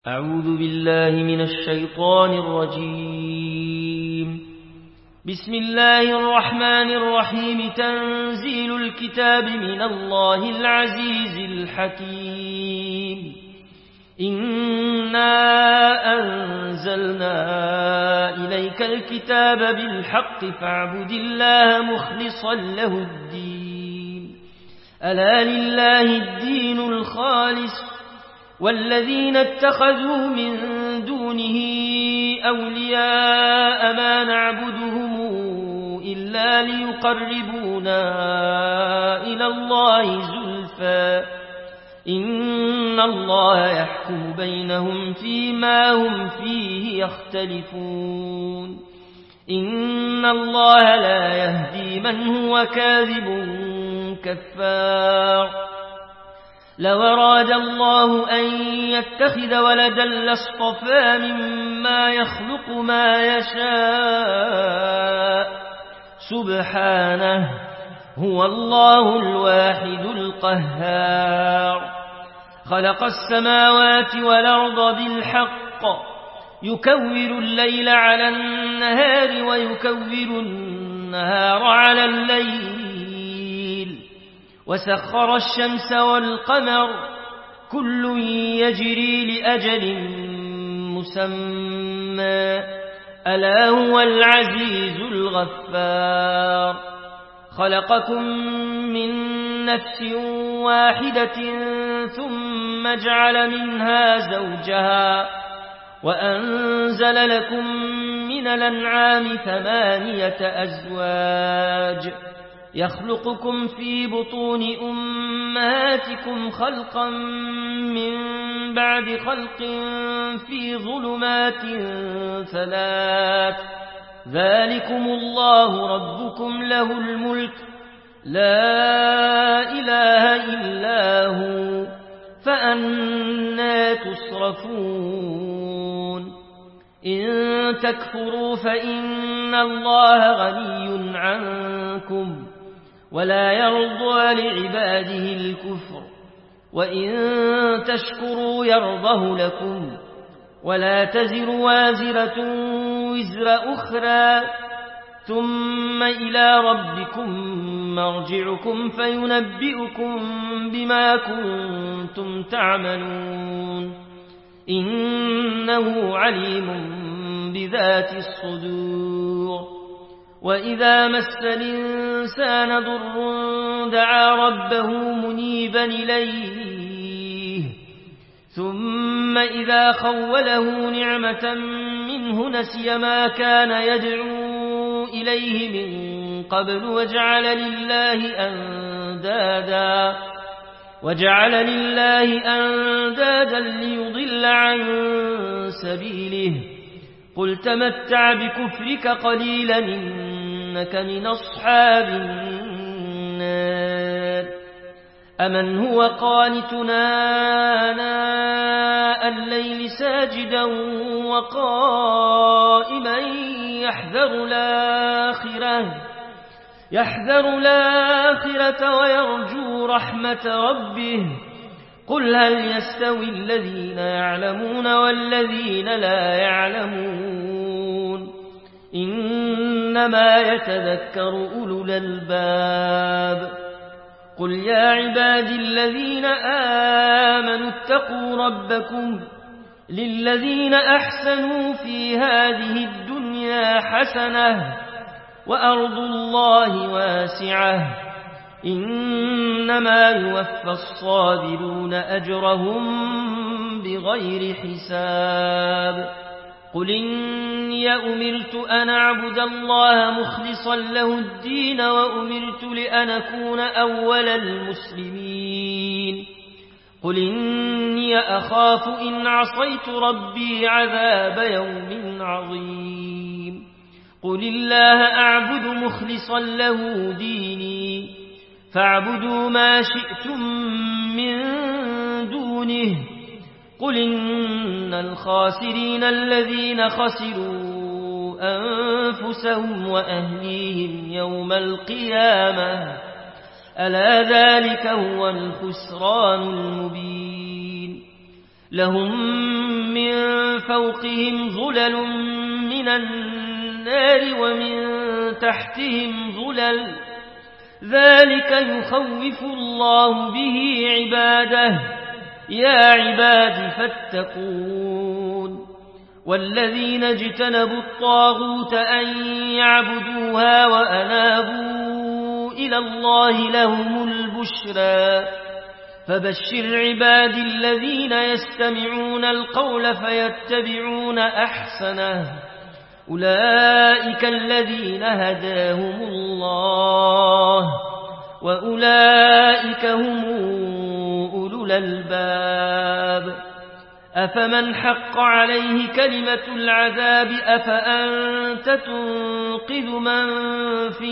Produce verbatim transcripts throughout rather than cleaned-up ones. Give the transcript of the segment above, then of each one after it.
أعوذ بالله من الشيطان الرجيم. بسم الله الرحمن الرحيم. تنزيل الكتاب من الله العزيز الحكيم. إنا أنزلنا إليك الكتاب بالحق فاعبد الله مخلصا له الدين. ألا لله الدين الخالص والذين اتخذوا من دونه أولياء ما نعبدهم إلا ليقربونا إلى الله زلفى إن الله يحكم بينهم فيما هم فيه يختلفون. إن الله لا يهدي من هو كاذب كفار. لو أراد الله أن يتخذ ولدا لاصطفى مما يخلق ما يشاء سبحانه هو الله الواحد القهار. خلق السماوات والأرض بالحق يكور الليل على النهار ويكور النهار على الليل وسخر الشمس والقمر كل يجري لأجل مسمى ألا هو العزيز الغفار. خلقكم من نفس واحدة ثم جعل منها زوجها وأنزل لكم من الأنعام ثمانية أزواج يخلقكم في بطون أمهاتكم خلقا من بعد خلق في ظلمات ثلاث ذلكم الله ربكم له الملك لا إله إلا هو فأنى تصرفون. إن تكفروا فإن الله غني عنكم ولا يرضى لعباده الكفر وإن تشكروا يرضه لكم ولا تزر وازرة وزر أخرى ثم إلى ربكم مرجعكم فينبئكم بما كنتم تعملون إنه عليم بذات الصدور. وإذا مس الإنسان ضر دعا ربه منيبا إليه ثم إذا خوله نعمة منه نسي ما كان يدعو إليه من قبل وجعل لله أندادا وجعل لله أندادا ليضل عن سبيله قل تمتع بكفرك قليلا إنك من أصحاب النار. أمن هو قانتنا آناء الليل ساجدا وقائما يحذر الآخرة يحذر الآخرة ويرجو رحمة ربه قل هل يستوي الذين يعلمون والذين لا يعلمون إنما يتذكر أولو الألباب. قل يا عبادي الذين آمنوا اتقوا ربكم للذين أحسنوا في هذه الدنيا حسنة وأرض الله واسعة إنما يوفى الصابرون أجرهم بغير حساب. قل إني أمرت أن أعبد الله مخلصا له الدين وأمرت لأن أكون أول المسلمين. قل إني أخاف إن عصيت ربي عذاب يوم عظيم. قل الله أعبد مخلصا له ديني فاعبدوا ما شئتم من دونه. قل إن الخاسرين الذين خسروا أنفسهم وأهليهم يوم القيامة ألا ذلك هو الخسران المبين. لهم فوقهم ظلل من النار ومن تحتهم ظلل ذلك يخوف الله به عباده يا عباد فاتقون والذين اجتنبوا الطاغوت أن يعبدوها وأنابوا إلى الله لهم البشرى فبشر عباد الذين يستمعون القول فيتبعون أحسنه أولئك الذين هداهم الله وأولئك هم أولو الألباب أفمن حق عليه كلمة العذاب أفأنت تنقذ من في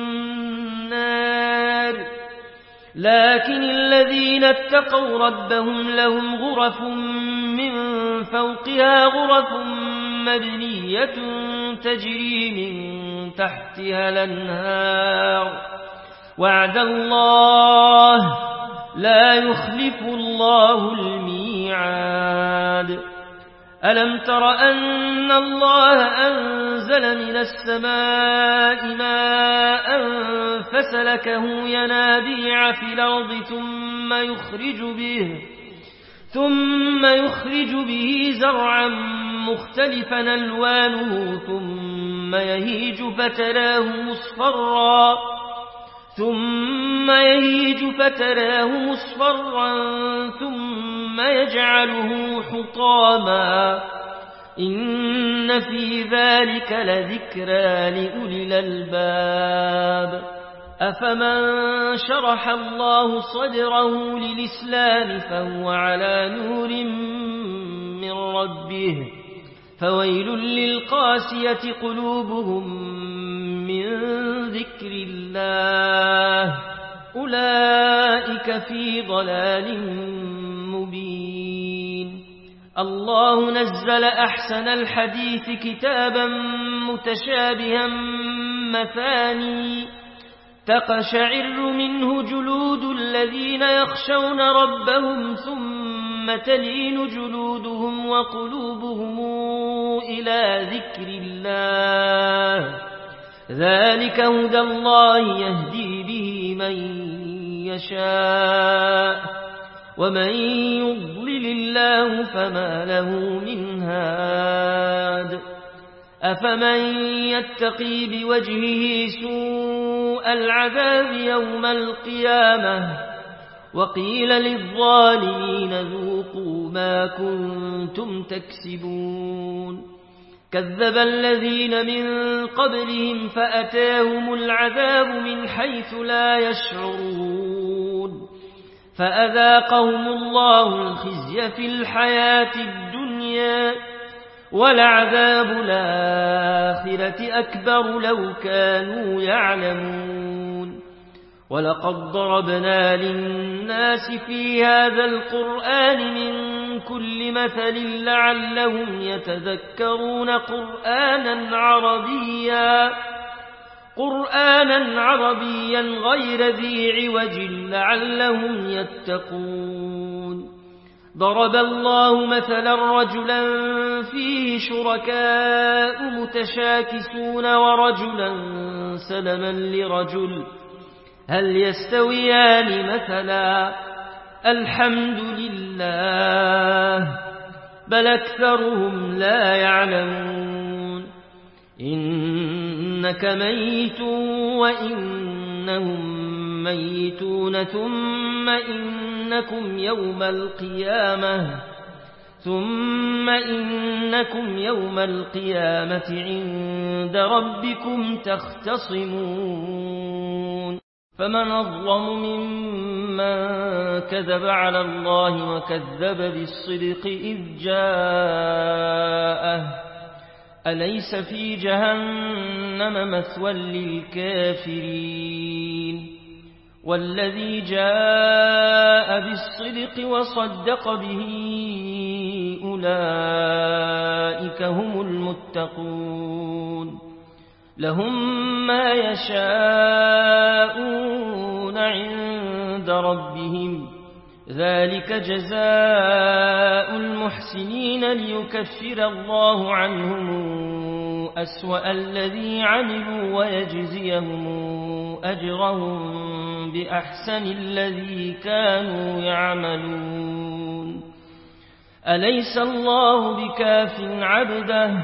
النار لكن الذين اتقوا ربهم لهم غرف من فوقها غرف مبنية تجري من تحتها الأنهار وعد الله لا يخلف الله الميعاد ألم تر أن الله أنزل من السماء ماء فسلكه ينابيع في الأرض ثم يخرج به ثم يخرج به زرعا مختلفا ألوانه ثم يهيج فتراه مصفرا ثم يهيج فتراه مصفرا ثم يجعله حطاما إن في ذلك لذكرى لأولي الألباب أفمن شرح الله صدره للإسلام فهو على نور من ربه فويل للقاسية قلوبهم من ذكر الله أولئك في ضلال مبين الله نزل أحسن الحديث كتابا متشابها مثاني تقشعر منه جلود الذين يخشون ربهم ثم تلين جلودهم وقلوبهم إلى ذكر الله ذلك هدى الله يهدي به من يشاء ومن يضلل الله فما له من هاد أفمن يتقي بوجهه سوء العذاب يوم القيامة وقيل للظالمين ذوقوا ما كنتم تكسبون كذب الذين من قبلهم فأتاهم العذاب من حيث لا يشعرون فأذاقهم الله الخزي في الحياة الدنيا ولعذاب الآخرة أكبر لو كانوا يعلمون ولقد ضربنا للناس في هذا القرآن من كل مثل لعلهم يتذكرون قرآنا عربيا قرآنا عربيا غير ذي عوج لعلهم يتقون ضرب الله مثلا رجلا فيه شركاء متشاكسون ورجلا سلما لرجل هل يستويان مثلا الحمد لله بل أكثرهم لا يعلمون إنك ميت وإنهم ميتون ثم إنكم يوم القيامة ثم إنكم يوم القيامة عند ربكم تختصمون فمن أظلم ممن كذب على الله وكذب بالصدق إذ جاءه أليس في جهنم مثوى للكافرين والذي جاء بالصدق وصدق به أولئك هم المتقون لهم ما يشاءون عند ربهم ذلك جزاء المحسنين ليكفر الله عنهم أسوأ الذي عملوا ويجزيهم أجرهم بأحسن الذي كانوا يعملون أليس الله بكاف عبده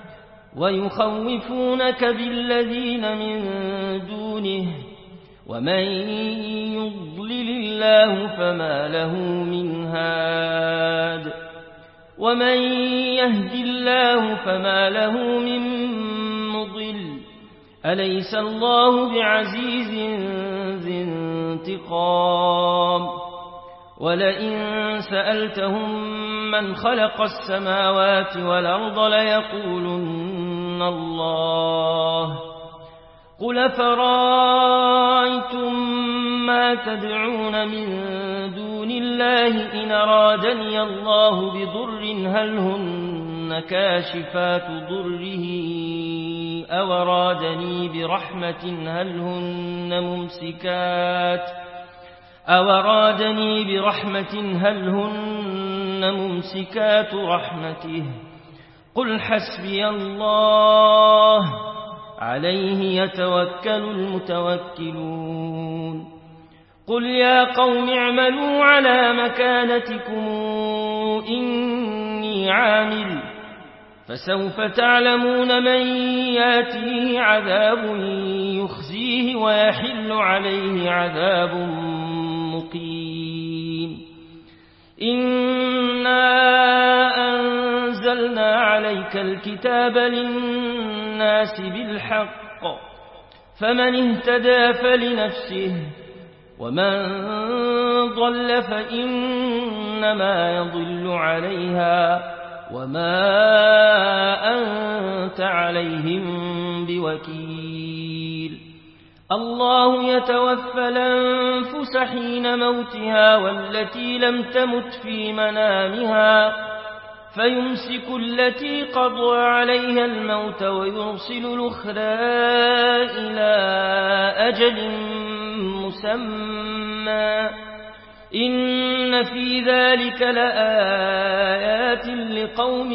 ويخوفونك بالذين من دونه ومن يضلل الله فما له من هاد ومن يهد الله فما له من مضل أليس الله بعزيز ذي انتقام ولئن سألتهم من خلق السماوات والأرض ليقولن الله قل فرأيتم ما تدعون من دون الله إن أرادني الله بضر هل هن كاشفات ضره أو أرادني برحمة هل هن ممسكات أو أرادني برحمة هل هن ممسكات رحمته قل حسبي الله عليه يتوكل المتوكلون قل يا قوم اعملوا على مكانتكم إني عامل فسوف تعلمون من ياتيه عذاب يخزيه ويحل عليه عذاب مقيم إنا أنزلنا عليك الكتاب للناس بالحق فمن اهتدى فلنفسه ومن ضل فإنما يضل عليها وما أنت عليهم بوكيل الله يتوفى الأنفس حين موتها والتي لم تمت في منامها فيمسك التي قضى عليها الموت ويرسل الأخرى إلى أجل مسمى إن في ذلك لآيات لقوم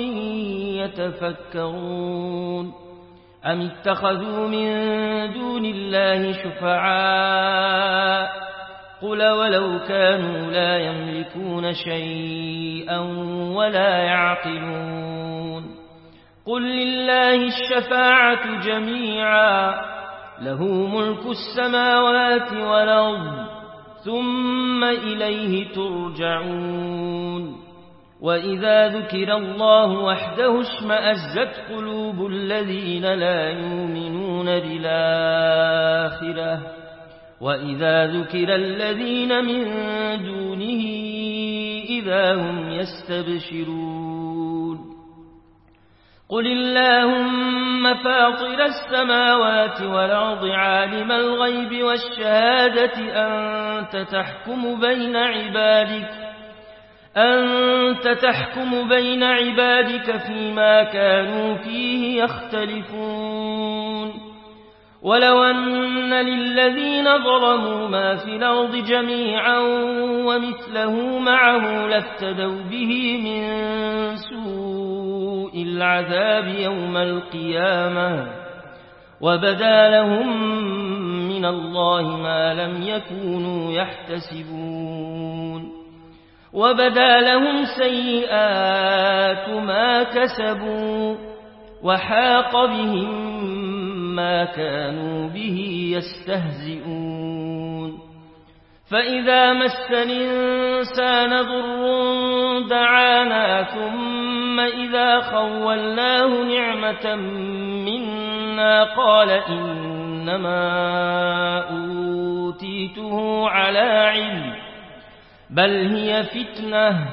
يتفكرون أم اتخذوا من دون الله شفعاء قل ولو كانوا لا يملكون شيئا ولا يعقلون قل لله الشفاعة جميعا له ملك السماوات والأرض ثم إليه ترجعون وإذا ذكر الله وحده اشمأزت قلوب الذين لا يؤمنون بالآخرة وإذا ذكر الذين من دونه إذا هم يستبشرون قل اللهم فاطر السماوات والأرض عالم الغيب والشهادة أنت تحكم بين عبادك أنت تحكم بين عبادك فيما كانوا فيه يختلفون ولو أن للذين ظلموا ما في الأرض جميعا ومثله معه لافتدوا به من سوء العذاب يوم القيامة وبدا لهم من الله ما لم يكونوا يحتسبون وبدا لهم سيئات ما كسبوا وحاق بهم ما كانوا به يستهزئون فإذا مس الإنسان ضر دعانا ثم إذا خولناه نعمة منا قال إنما أوتيته على علم بل هي فتنة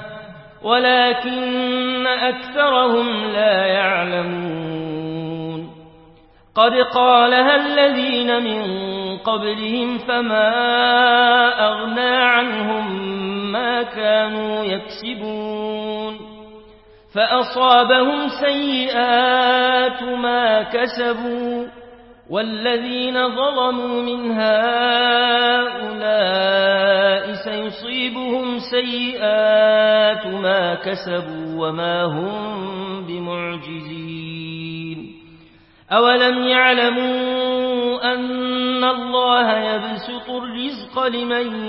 ولكن أكثرهم لا يعلمون قد قالها الذين من قبلهم فما أغنى عنهم ما كانوا يكسبون فأصابهم سيئات ما كسبوا والذين ظلموا من هؤلاء سيصيبهم سيئات ما كسبوا وما هم بمعجزين أولم يعلموا أن الله يبسط الرزق لمن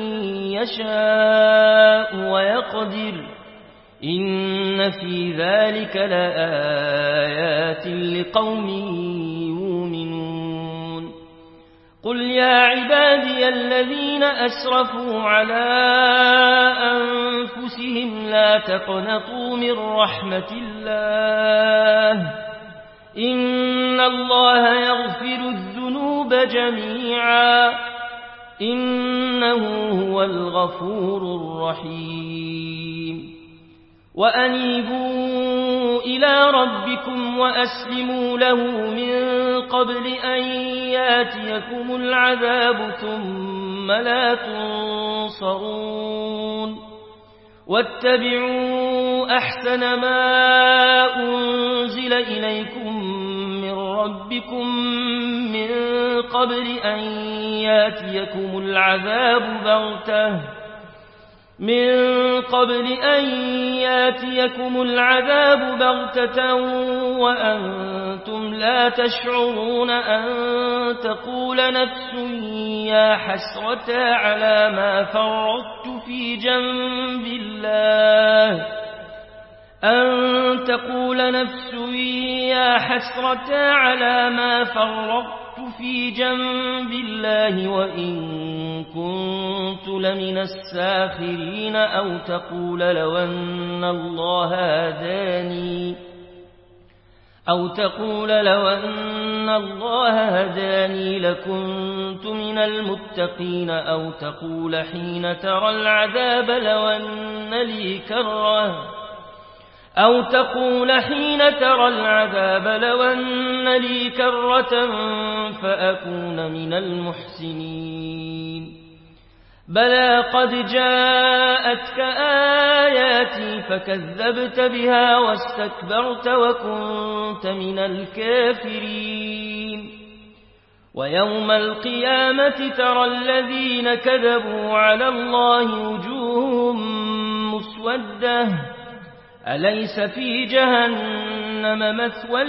يشاء ويقدر إن في ذلك لآيات لقوم يؤمنون قل يا عبادي الذين أسرفوا على أنفسهم لا تقنطوا من رحمة الله إن الله يغفر الذنوب جميعا إنه هو الغفور الرحيم وأنيبوا إلى ربكم وأسلموا له من قبل أن ياتيكم العذاب ثم لا تنصرون واتبعوا أحسن ما أنزل إليكم من ربكم من قبل أن ياتيكم العذاب بغتة من قبل أن ياتيكم العذاب بغتة وأنتم لا تشعرون أن تقول نفس يا حسرة على ما فرطت في جنب الله أن تقول نفس يا حسرة على ما فرطت في جنب الله وإن كنت لمن الساخرين أو تقول لو أن الله هداني أو تقول لو أن الله هداني لكنت من المتقين أو تقول حين ترى العذاب لو أن لي كرة أو تقول حين ترى العذاب لو أن لي كرة فأكون من المحسنين بلى قد جاءتك آياتي فكذبت بها واستكبرت وكنت من الكافرين ويوم القيامة ترى الذين كذبوا على الله وجوههم مسودة أليس في جهنم مثوى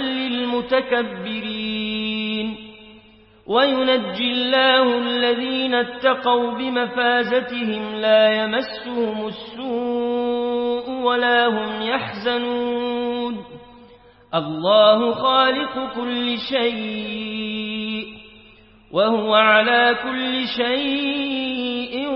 للمتكبرين وينجي الله الذين اتقوا بمفازتهم لا يمسهم السوء ولا هم يحزنون الله خالق كل شيء وهو على كل شيء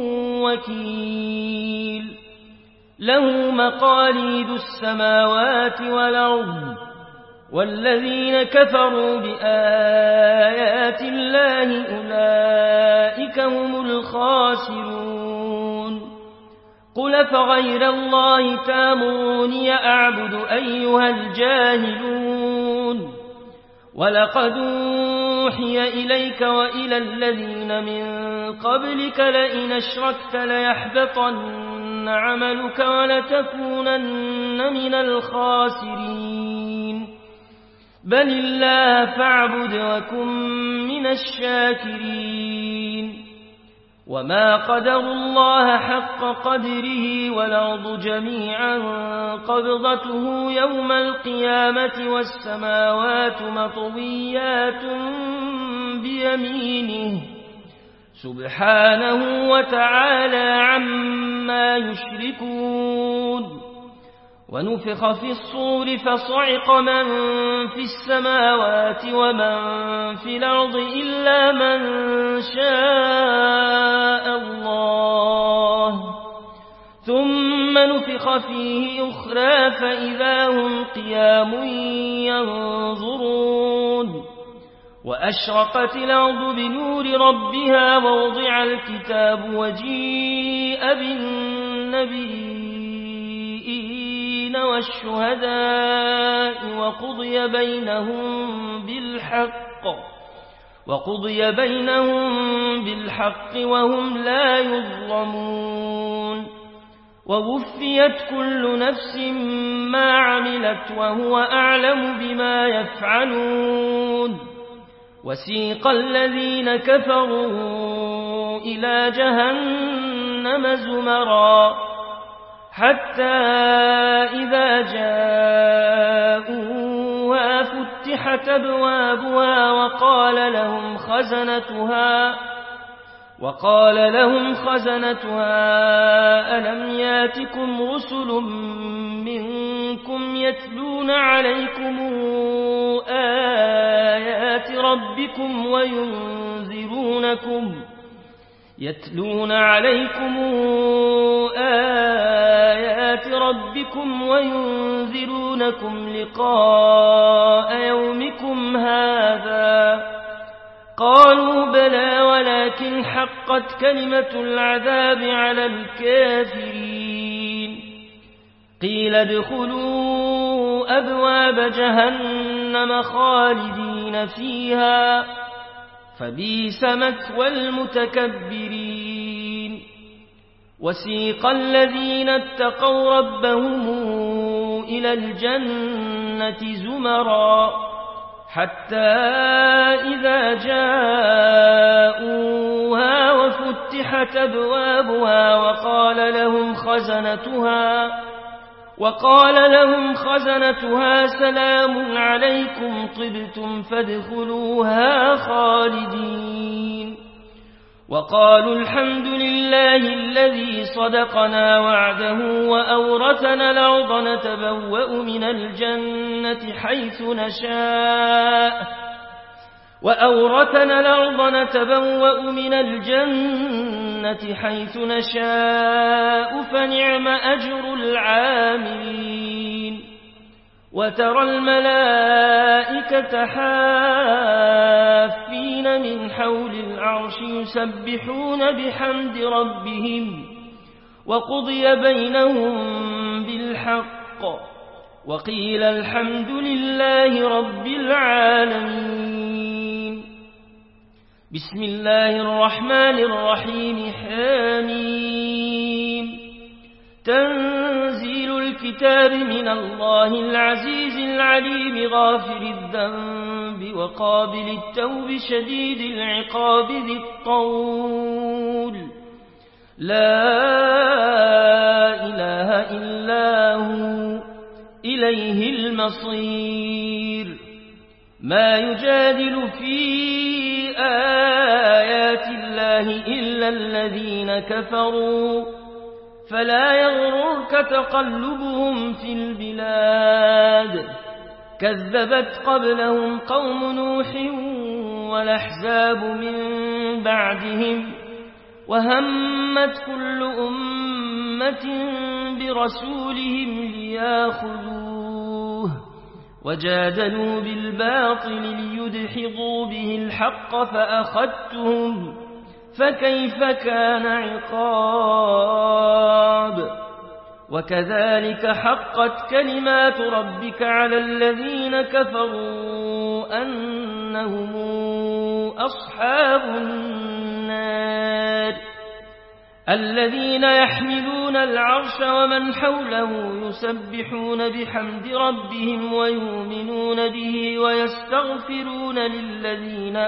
وكيل له مقاليد السماوات والأرض والذين كفروا بآيات الله أولئك هم الخاسرون قل فغير الله تامروني أعبد أيها الجاهلون ولقد أوحي إليك وإلى الذين من قبلك لئن أشركت ليحبطن عملك ولتكونن من الخاسرين بل الله فاعبد وكن من الشاكرين وما قدروا الله حق قدره والأرض جميعا قبضته يوم القيامة والسماوات مطويات بيمينه سبحانه وتعالى عما يشركون ونفخ في الصور فصعق من في السماوات ومن في الأرض إلا من شاء الله ثم نفخ فيه أخرى فإذا هم قيام ينظرون وأشرقت الأرض بنور ربها ووضع الكتاب وجيء بالنبيين والشهداء وقضي بينهم بالحق وقضي بينهم بالحق وهم لا يظلمون ووفيت كل نفس ما عملت وهو أعلم بما يفعلون وسيق الذين كفروا إلى جهنم زمرا حتى إذا جاءوها فتحت أبوابها وقال لهم خزنتها وقال لهم خزنتها ألم ياتكم رسل منكم يتلون عليكم آيات ربكم وينذرونكم يتلون عليكم آيات ربكم وينذرونكم لقاء يومكم هذا قالوا بلى ولكن حقت كلمة العذاب على الكافرين قيل ادخلوا أبواب جهنم خالدين فيها فبئس مثوى المتكبرين وسيق الذين اتقوا ربهم إلى الجنة زمرا حتى إذا جاءوها وفتحت أبوابها وقال لهم خزنتها وقال لهم خزنتها سلام عليكم طبتم فادخلوها خالدين وقالوا الحمد لله الذي صدقنا وعده وأورثنا الأرض نتبوأ من الجنة حيث نشاء وأورثنا الأرض نتبوأ من الجنة حيث نشاء فنعم أجر العاملين وترى الملائكة حافين من حول العرش يسبحون بحمد ربهم وقضي بينهم بالحق وقيل الحمد لله رب العالمين بسم الله الرحمن الرحيم حميم تنزيل الكتاب من الله العزيز العليم غافر الذنب وقابل التوب شديد العقاب ذي الطول لا إله إلا هو إليه المصير ما يجادل في آيات الله إلا الذين كفروا فلا يغررك تقلبهم في البلاد كذبت قبلهم قوم نوح والأحزاب من بعدهم وهمت كل أمة برسولهم لياخذوه وجادلوا بالباطل ليدحضوا به الحق فأخذتهم فكيف كان عقاب وكذلك حقت كلمات ربك على الذين كفروا أنهم أصحاب النار الذين يحملون العرش ومن حوله يسبحون بحمد ربهم ويؤمنون به ويستغفرون للذين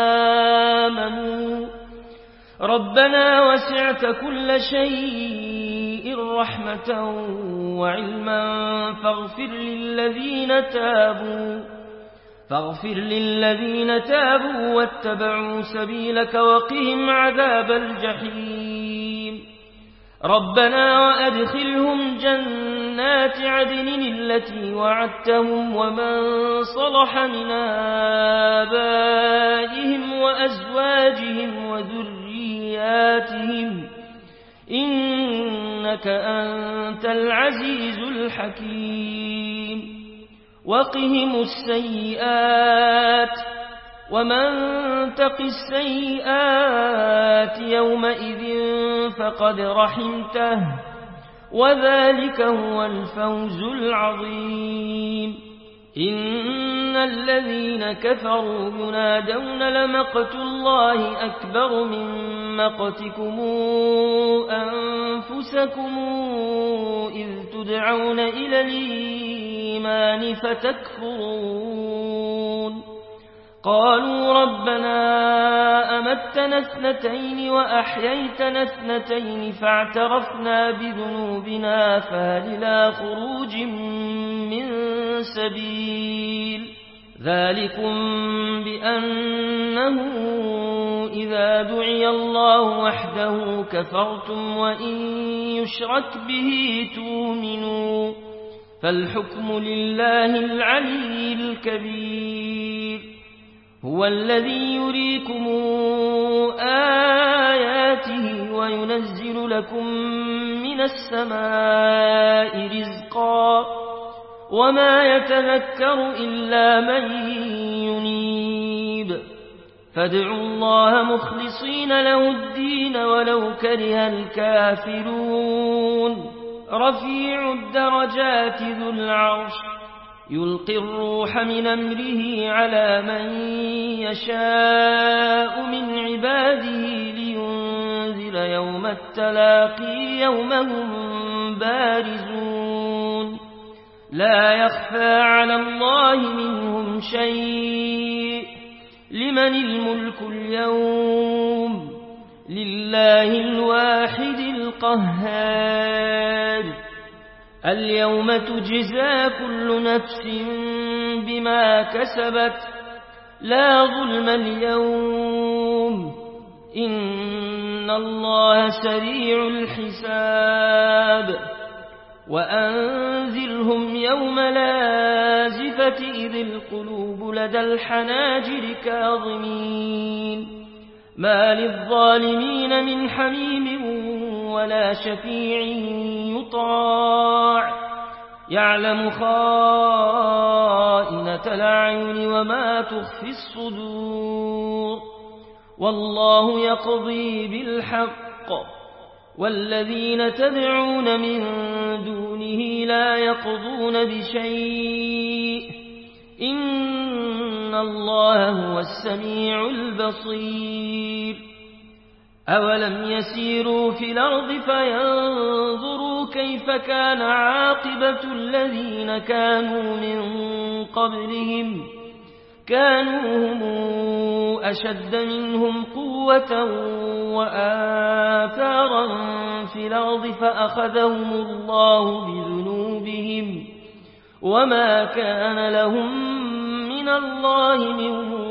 آمنوا ربنا وسعت كل شيء رحمة وعلما فاغفر للذين تابوا فاغفر للذين تابوا واتبعوا سبيلك وقهم عذاب الجحيم ربنا وأدخلهم جنات عدن التي وعدتهم ومن صلح من آبائهم وأزواجهم وذرياتهم إنك أنت العزيز الحكيم وقهم السيئات ومن تق السيئات يومئذ فقد رحمته وذلك هو الفوز العظيم إن الذين كفروا ينادون لمقت الله أكبر من مقتكم أنفسكم إذ تدعون إلى الإيمان فتكفرون قالوا ربنا أمتنا اثنتين وأحييتنا اثنتين فاعترفنا بذنوبنا فهل إلى خروج من سبيل ذلكم بأنه إذا دعي الله وحده كفرتم وإن يشرك به تؤمنوا فالحكم لله العلي الكبير هو الذي يريكم آياته وينزل لكم من السماء رزقا وما يتذكر إلا من ينيب فادعوا الله مخلصين له الدين ولو كره الكافرون رفيع الدرجات ذو العرش يلقي الروح من أمره على من يشاء من عباده لينذر يوم التلاقي يوم هم بارزون لا يخفى على الله منهم شيء لمن الملك اليوم لله الواحد القهار اليوم تجزى كل نفس بما كسبت لا ظلم اليوم إن الله سريع الحساب وأنذرهم يوم لازفة إذ القلوب لدى الحناجر كاظمين ما للظالمين من حميم ولا شفيع يطاع يعلم خائنة الأعين وما تخفي الصدور والله يقضي بالحق والذين تدعون من دونه لا يقضون بشيء إن الله هو السميع البصير أولم يسيروا في الأرض فينظروا كيف كان عاقبة الذين كانوا من قبلهم كانوا هم أشد منهم قوة وآثارا في الأرض فأخذهم الله بذنوبهم وما كان لهم من الله من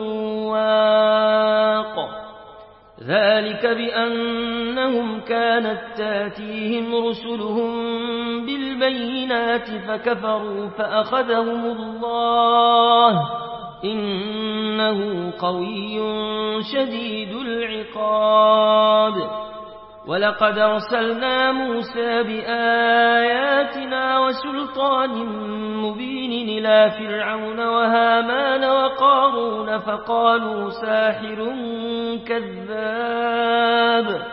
واق ذلك بأنهم كانت تاتيهم رسلهم بالبينات فكفروا فأخذهم الله إنه قوي شديد العقاب ولقد أرسلنا موسى بآياتنا وسلطان مبين إلى فرعون وهامان وقارون فقالوا ساحر كذاب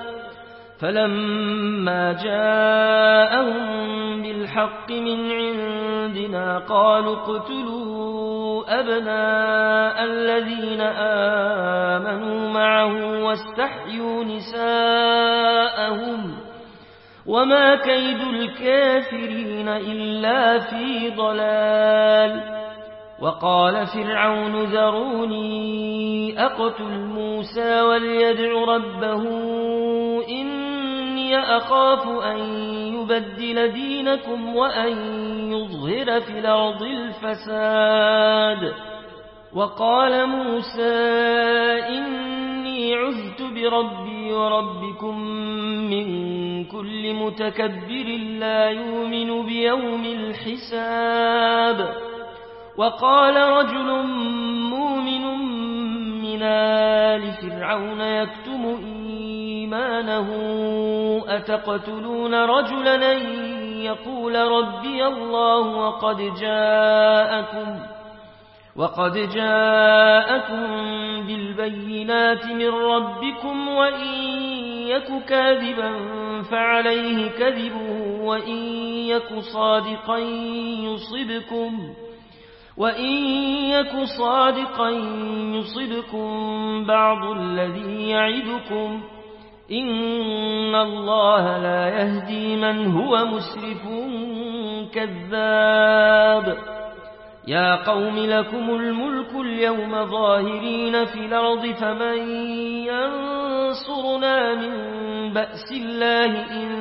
فلما جاءهم بالحق من عندنا قالوا اقتلوا أبناء الذين آمنوا معه واستحيوا نساءهم وما كيد الكافرين إلا في ضلال وقال فرعون ذروني أقتل موسى وليدع ربه إني أخاف أن يبدل دينكم وأن يظهر في الأرض الفساد وقال موسى إني عذت بربي وربكم من كل متكبر لا يؤمن بيوم الحساب وقال رجل مؤمن من آل فرعون يكتم إيمانه أتقتلون رجلا أن يقول ربي الله وقد جاءكم وقد جاءكم بالبينات من ربكم وإن يك كاذبا فعليه كذبه وإن يك صادقا يصبكم وإن يك صادقا يصبكم بعض الذي يعدكم إن الله لا يهدي من هو مسرف كذاب يا قوم لكم الملك اليوم ظاهرين في الأرض فمن ينصرنا من بأس الله إن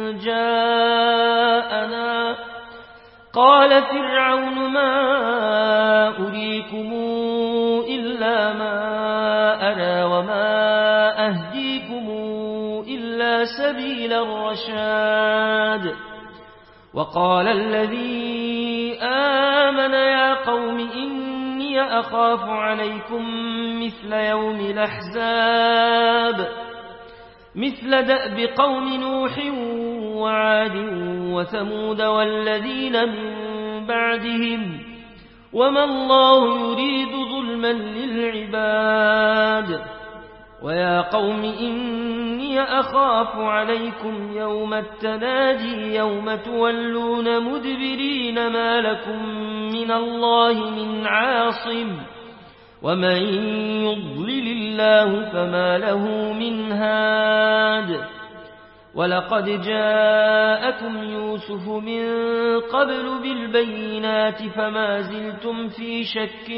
جاءنا قال فرعون ما أريكم إلا ما أرى وما أهديكم إلا سبيل الرشاد وقال الذي آمن يا قوم إني أخاف عليكم مثل يوم الأحزاب مثل دأب قوم نوح وعاد وثمود والذين من بعدهم وما الله يريد ظلما للعباد ويا قوم إني أخاف عليكم يوم التنادي يوم تولون مدبرين ما لكم من الله من عاصم ومن يضلل الله فما له من هاد ولقد جاءكم يوسف من قبل بالبينات فما زلتم في شك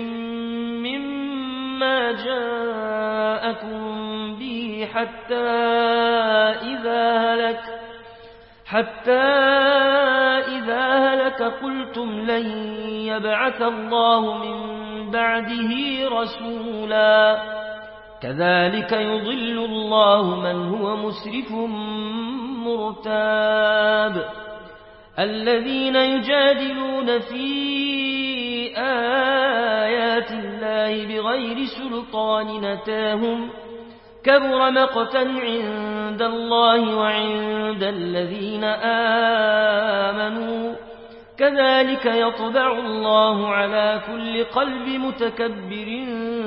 مما جاءكم به حتى إذا هلك حتى إذا هلك قلتم لن يبعث الله من بعده رسولا كذلك يضل الله من هو مسرف مرتاب الذين يجادلون في آيات الله بغير سلطان نتاهم كبر مقتا عند الله وعند الذين آمنوا كذلك يطبع الله على كل قلب متكبر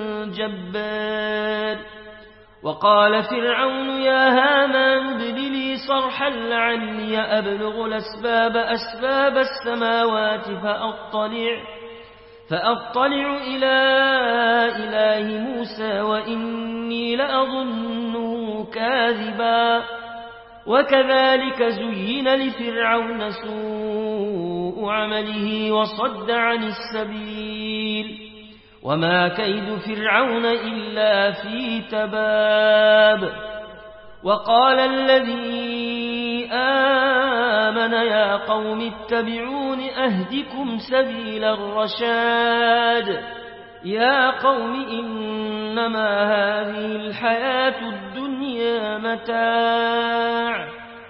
جبار وقال فرعون يا هامان ابن لي صرحا لعلي أبلغ الأسباب أسباب السماوات فأطلع فأطلع إلى إله موسى وإني لأظنه كاذبا وكذلك زين لفرعون سوء عمله وصد عن السبيل وما كيد فرعون إلا في تباب وقال الذي آمن يا قوم اتبعون أهدكم سبيل الرشاد يا قوم إنما هذه الحياة الدنيا متاع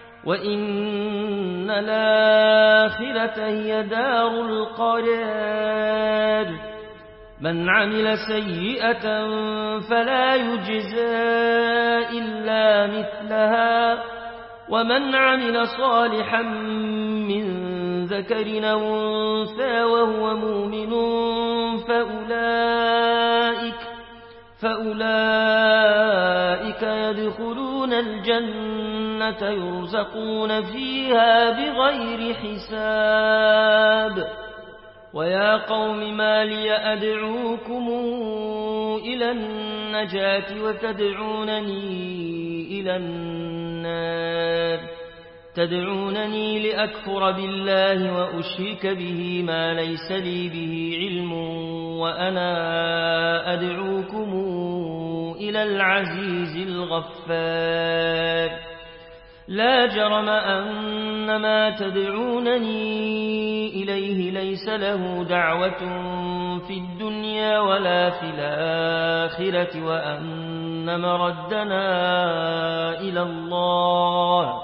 وإن الآخرة هي دار القرار من عمل سيئة فلا يجزى إلا مثلها ومن عمل صالحا من ذكر أو أنثى وهو مؤمن فأولئك, فأولئك يدخلون الجنة يرزقون فيها بغير حساب ويا قوم ما لي أدعوكم إلى النجاة وتدعونني إلى النار تدعونني لأكفر بالله وأشرك به ما ليس لي به علم وأنا أدعوكم إلى العزيز الغفار لا جرم أن ما تدعونني إليه ليس له دعوة في الدنيا ولا في الآخرة وأن مردنا إلى الله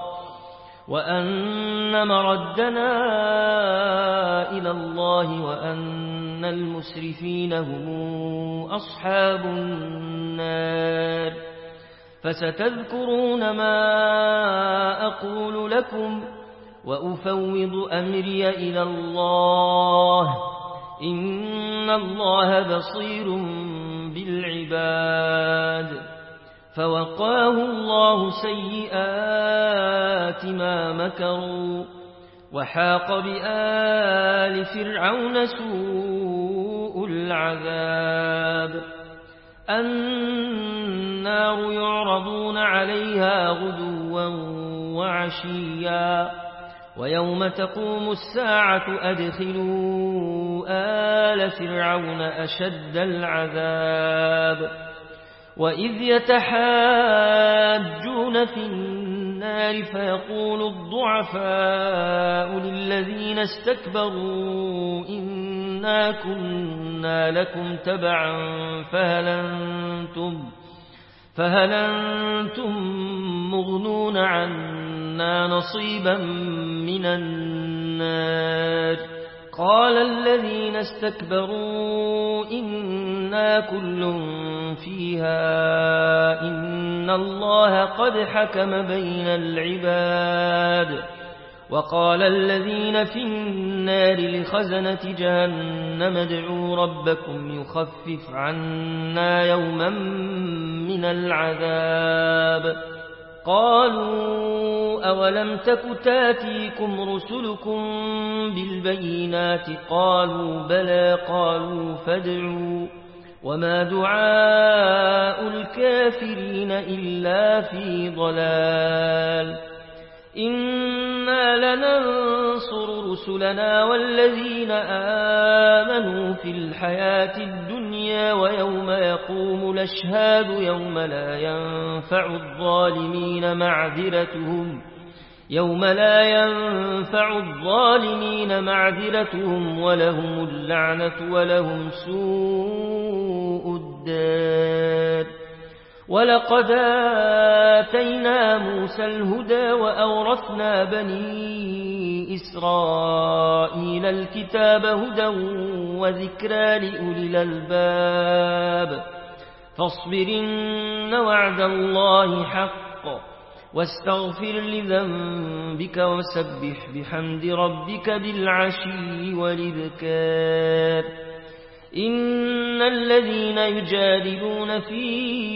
وأن مردنا إلى الله وأن المسرفين هم أصحاب النار فستذكرون ما أقول لكم وأفوض أمري إلى الله إن الله بصير بالعباد فوقاه الله سيئات ما مكروا وحاق بآل فرعون سوء العذاب النار يعرضون عليها غدوا وعشيا ويوم تقوم الساعة أدخلوا آل فرعون أشد العذاب وإذ يتحاجون في النار فيقول الضعفاء للذين استكبروا إنا كنا لكم تبعا فهل أنتم, فهل أنتم مغنون عنا نصيبا من النار قال الذين استكبروا إنا كل فيها إن الله قد حكم بين العباد وقال الذين في النار لخزنة جهنم ادعوا ربكم يخفف عنا يوما من العذاب قالوا أولم تك تاتيكم رسلكم بالبينات قالوا بلى قالوا فادعوا وما دعاء الكافرين إلا في ضلال إنا لننصر رسلنا والذين آمنوا في الحياة الدنيا ويوم يقوم الأشهاد يوم لا ينفع الظالمين معذرتهم يوم لا ينفع الظالمين معذرتهم ولهم اللعنة ولهم سوء الدار ولقد آتينا موسى الهدى وأورثنا بني إسرائيل الكتاب هدى وذكرى لأولي الألباب فاصبرن وعد الله حق واستغفر لذنبك وسبح بحمد ربك بالعشي والإبكار إن الذين يجادلون في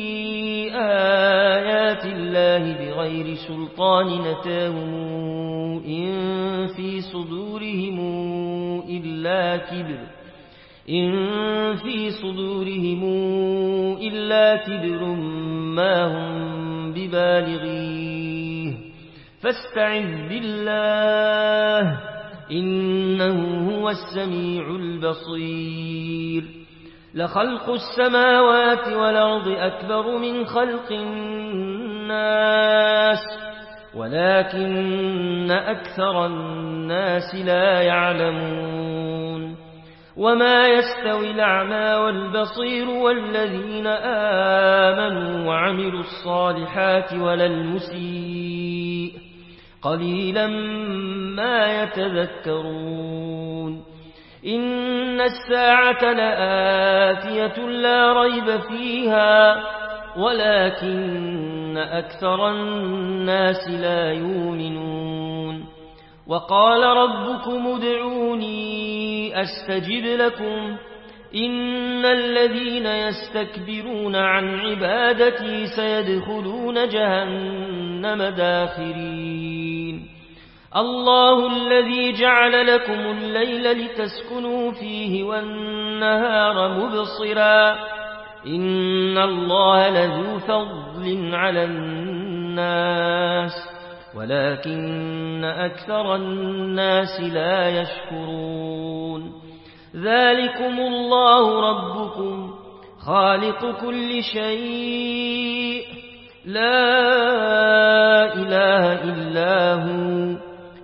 آيات الله بغير سلطان نتاهم إن في صدورهم إلا كبر إن في صدورهم إلا كبر ما هم ببالغيه فاستعذ بالله إنه هو السميع البصير لخلق السماوات والأرض أكبر من خلق الناس ولكن أكثر الناس لا يعلمون وما يستوي الأعمى والبصير والذين آمنوا وعملوا الصالحات ولا المسيء قليلا ما يتذكرون إن الساعة لآتية لا ريب فيها ولكن أكثر الناس لا يؤمنون وقال ربكم ادعوني أستجب لكم إن الذين يستكبرون عن عبادتي سيدخلون جهنم داخرين الله الذي جعل لكم الليل لتسكنوا فيه والنهار مبصرا إن الله لذو فضل على الناس ولكن أكثر الناس لا يشكرون ذلكم الله ربكم خالق كل شيء لا إله إلا هو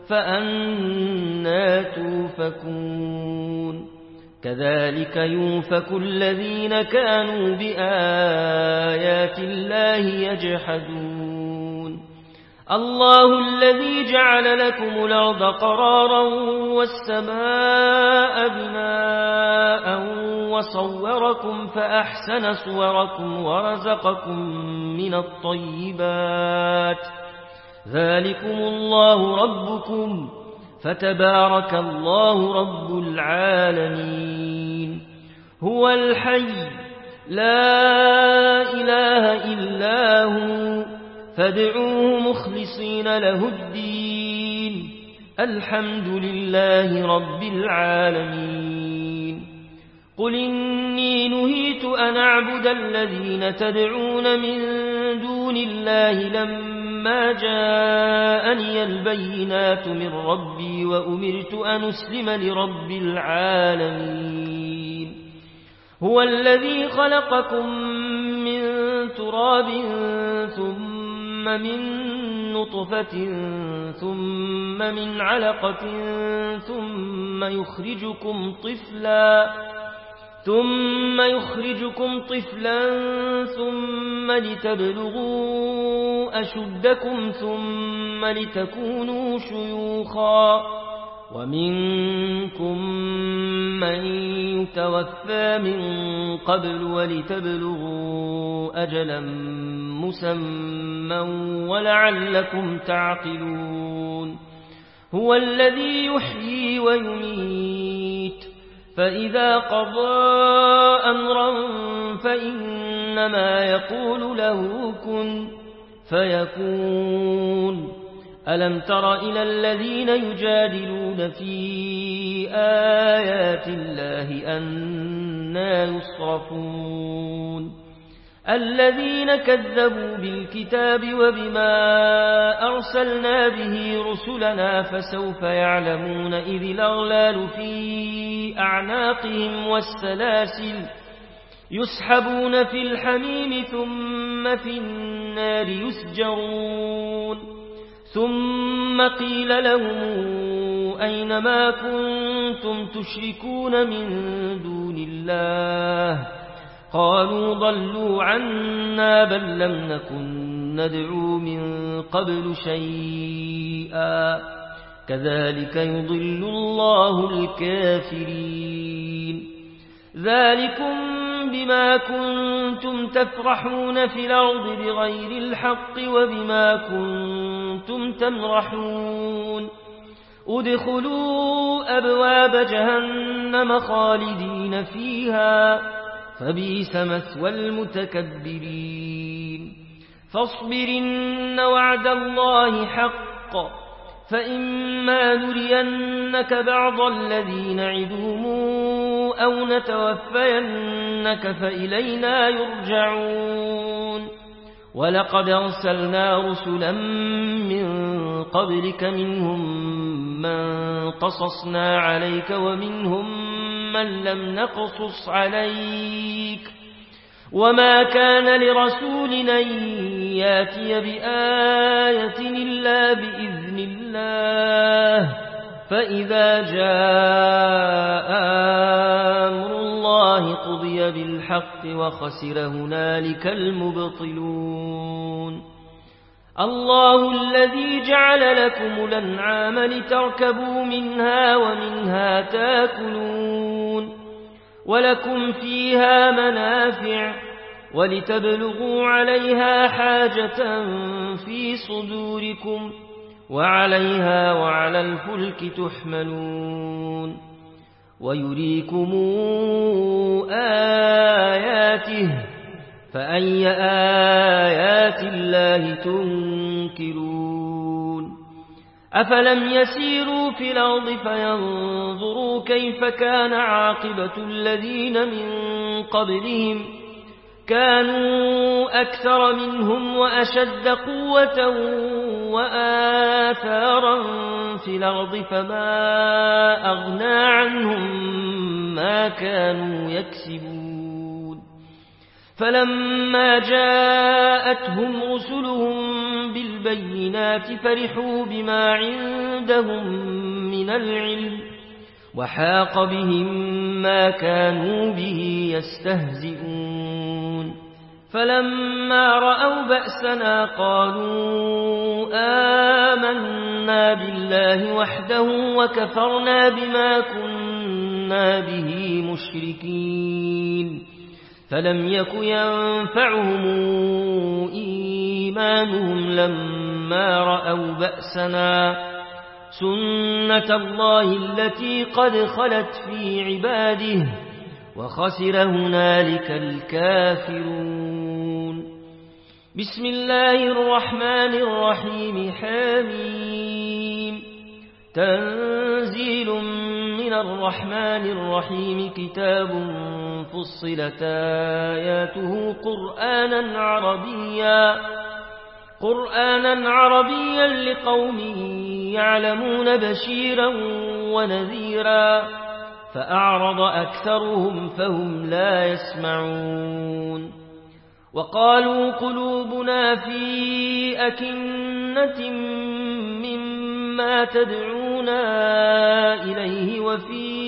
فأنى توفكون كذلك يوفك الذين كانوا بآيات الله يجحدون الله الذي جعل لكم الأرض قرارا والسماء بناء وصوركم فأحسن صوركم ورزقكم من الطيبات ذلكم الله ربكم فتبارك الله رب العالمين هو الحي لا إله إلا هو فادعوه مخلصين له الدين الحمد لله رب العالمين قل إني نهيت أن أعبد الذين تدعون من دون الله لما جاءني البينات من ربي وأمرت أن أسلم لرب العالمين هو الذي خلقكم من تراب ثم من نطفة ثم من علقة ثم يخرجكم طفلا ثم يخرجكم طفلا ثم لتبلغوا أشدكم ثم لتكونوا شيوخا ومنكم من يتوفى من قبل ولتبلغوا أجلا مسمى ولعلكم تعقلون هو الذي يحيي ويميت فإذا قضى أمرا فإنما يقول له كن فيكون ألم تر إلى الذين يجادلون في آيات الله أنى يصرفون الذين كذبوا بالكتاب وبما أرسلنا به رسلنا فسوف يعلمون إذ الأغلال في أعناقهم والسلاسل يسحبون في الحميم ثم في النار يسجرون ثم قيل لهم أين ما كنتم تشركون من دون الله قالوا ضلوا عنا بل لم نكن ندعو من قبل شيئا كذلك يضل الله الكافرين ذلكم بما كنتم تفرحون في الأرض بغير الحق وبما كنتم تمرحون ادخلوا أبواب جهنم خالدين فيها فبئس مثوى المتكبرين فاصبرن وعد الله حق فإما نرينك بعض الذي نعدهم أو نتوفينك فإلينا يرجعون ولقد أرسلنا رسلا من قبلك منهم من قصصنا عليك ومنهم من لم نقصص عليك وما كان لرسول أن ياتي بآية إلا بإذن الله فإذا جاء أمر الله قضي بالحق وخسر هنالك المبطلون الله الذي جعل لكم الأنعام لتركبوا منها ومنها تاكلون ولكم فيها منافع ولتبلغوا عليها حاجة في صدوركم وعليها وعلى الفلك تحملون ويريكم آياته فأي آيات الله تنكرون أفلم يسيروا في الأرض فينظروا كيف كان عاقبة الذين من قبلهم كانوا أكثر منهم وأشد قوة وآثارا في الأرض فما أغنى عنهم ما كانوا يكسبون فلما جاءتهم رسلهم بالبينات فرحوا بما عندهم من العلم وحاق بهم ما كانوا به يستهزئون فلما رأوا بأسنا قالوا آمنا بالله وحده وكفرنا بما كنا به مشركين فلم يك ينفعهم إيمانهم لما رأوا بأسنا سنة الله التي قد خلت في عباده وخسر هنالك الكافرون بسم الله الرحمن الرحيم حميم تنزيل من الرحمن الرحيم كتاب فصلت آياته قرآنا عربيا قرآنا عربيا لقوم يعلمون بشيرا ونذيرا فأعرض أكثرهم فهم لا يسمعون وقالوا قلوبنا في أكنة مما تدعونا إليه وفي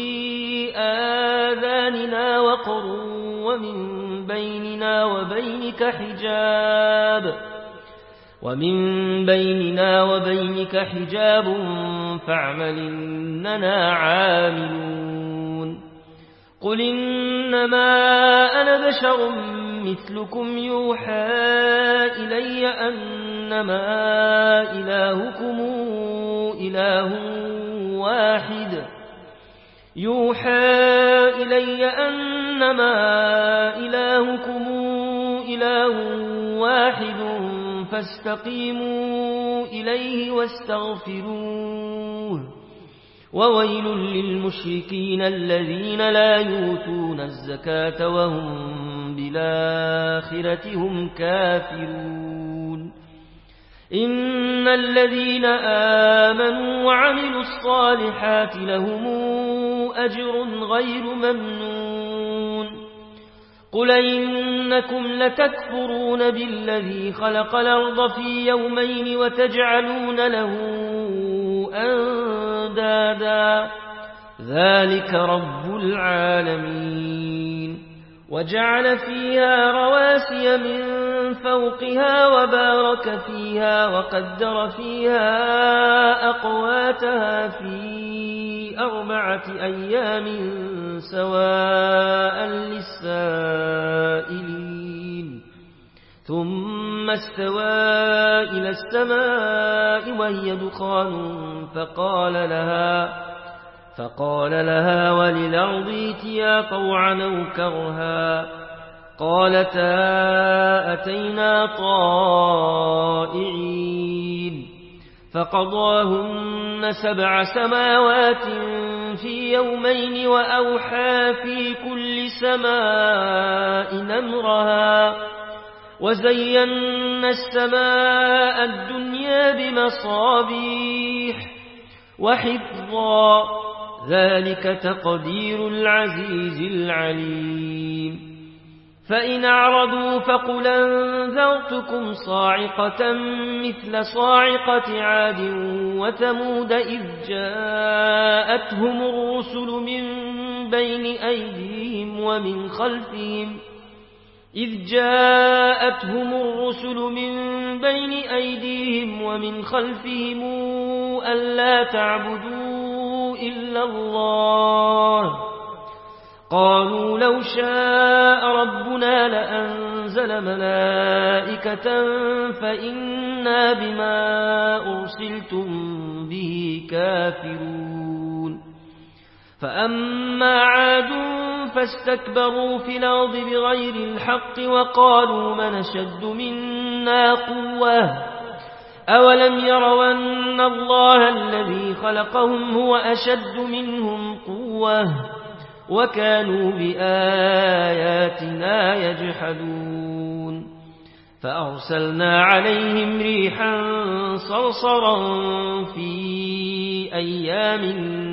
آذاننا وقر ومن بيننا وبينك حجاب ومن بيننا وبينك حجاب فاعمل إننا عاملون قل إنما أنا بشر مثلكم يوحى إلي أنما إلهكم إله واحد يوحى إلي أنما إلهكم إله واحد فاستقيموا إليه واستغفروه وويل للمشركين الذين لا يؤتون الزكاة وهم بالآخرة هم كافرون إن الذين آمنوا وعملوا الصالحات لهم أجر غير ممنون قل إنكم لتكفرون بالذي خلق الأرض في يومين وتجعلون له أندادا ذلك رب العالمين وجعل فيها رواسي من فوقها وبارك فيها وقدر فيها أقواتها في أربعة أيام سواء للسائلين ثم استوى إلى السماء وهي دخان فقال لها فقال لها وللأرض ائتيا طوعا أو كرها قالتا أتينا طائعين فقضاهن سبع سماوات في يومين وأوحى في كل سماء أمرها وزينا السماء الدنيا بمصابيح وحفظا ذلك تقدير العزيز العليم فإن أعرضوا فقل أنذرتكم صاعقة مثل صاعقة عاد وثمود إذ جاءتهم الرسل من بين أيديهم ومن خلفهم إذ جاءتهم الرسل من بين أيديهم ومن خلفهم ألا تعبدوا إلا الله قالوا لو شاء ربنا لأنزل ملائكة فإنا بما أرسلتم به كافرون فأما عاد فاستكبروا في الأرض بغير الحق وقالوا من أشد منا قوة أولم يروا أن الله الذي خلقهم هو أشد منهم قوة وكانوا بآياتنا يجحدون فأرسلنا عليهم ريحا صرصرا في أيام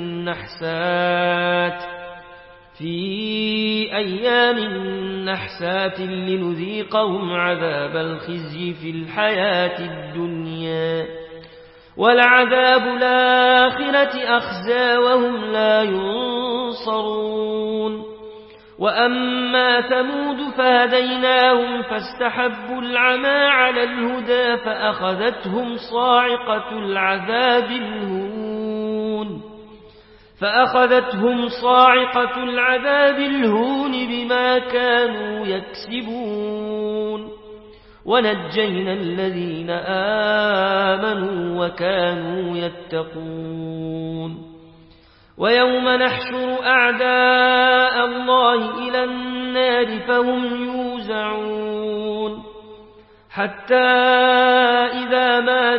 نحسات في أيام نحسات لنذيقهم عذاب الخزي في الحياة الدنيا ولعذاب الآخرة أخزى وهم لا ينصرون وأما ثمود فهديناهم فاستحبوا العمى على الهدى فأخذتهم صاعقة العذاب الهون فأخذتهم صاعقة العذاب الهون بما كانوا يكسبون ونجينا الذين آمنوا وكانوا يتقون ويوم نحشر أعداء الله إلى النار فهم يوزعون حتى إذا ما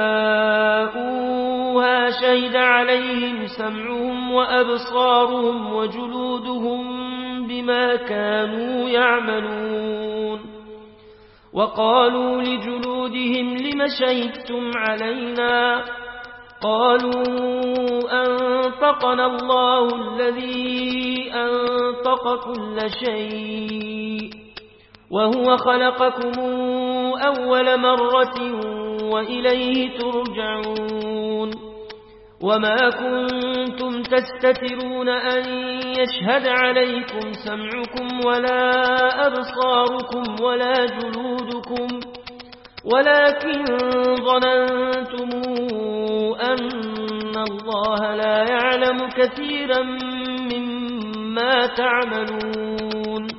جاءوها شهد عليهم سمعهم وأبصارهم وجلودهم بما كانوا يعملون وقالوا لجلودهم لم شهدتم علينا قالوا أنطقنا الله الذي أنطق كل شيء وهو خلقكم أول مرة وإليه ترجعون وما كنتم تستترون أن يشهد عليكم سمعكم ولا أبصاركم ولا جلودكم ولكن ظننتم أن الله لا يعلم كثيرا مما تعملون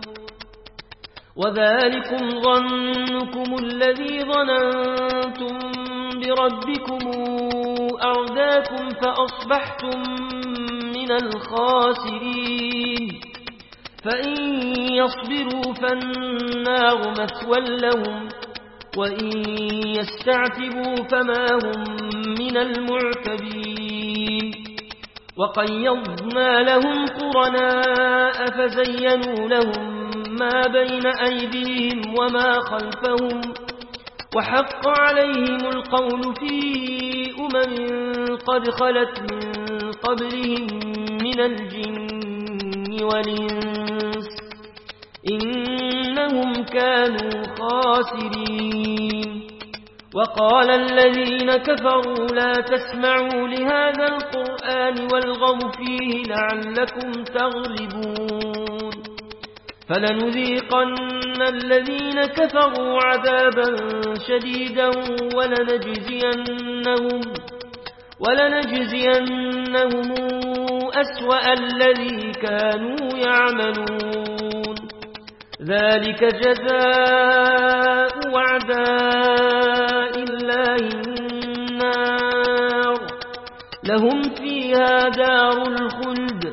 وذلكم ظنكم الذي ظننتم بربكم أرداكم فأصبحتم من الخاسرين فإن يصبروا فالنار مثوى لهم وإن يستعتبوا فما هم من المعتبين وقيضنا لهم قرناء فزينوا لهم ما بين أيديهم وما خلفهم وحق عليهم القول في أمم قد خلت من قبلهم من الجن والإنس إنهم كانوا خاسرين وقال الذين كفروا لا تسمعوا لهذا القرآن والغوا فيه لعلكم تغلبون فلنذيقن الذين كفروا عذابا شديدا ولنجزينهم, ولنجزينهم أسوأ الذي كانوا يعملون ذلك جزاء أعداء الله النار لهم فيها دار الخلد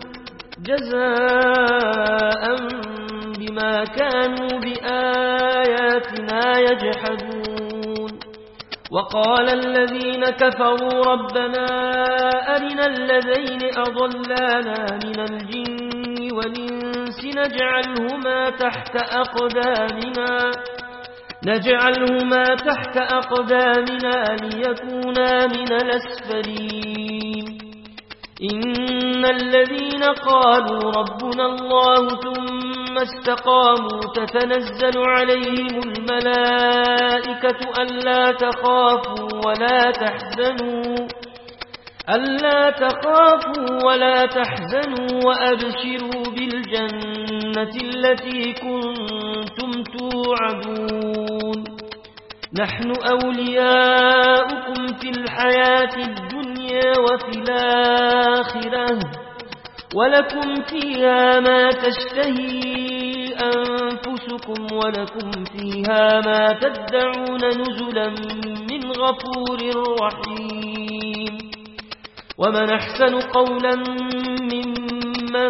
جزاء بما كانوا بآياتنا يجحدون وقال الذين كفروا ربنا أرنا الذين أضلانا من الجن والإنس نجعلهما تحت أقدامنا نجعلهما تحت أقدامنا ليكونا من الأسفلين إن الذين قالوا ربنا الله ثم استقاموا تتنزل عليهم الملائكة ألا تخافوا ولا تحزنوا ألا تخافوا ولا تحزنوا وأبشروا بالجنة التي كنتم توعدون نحن أولياؤكم في الحياة الدنيا وفي الآخرة ولكم فيها ما تشتهي أنفسكم ولكم فيها ما تدعون نزلا من غفور رحيم ومن أحسن قولا ممن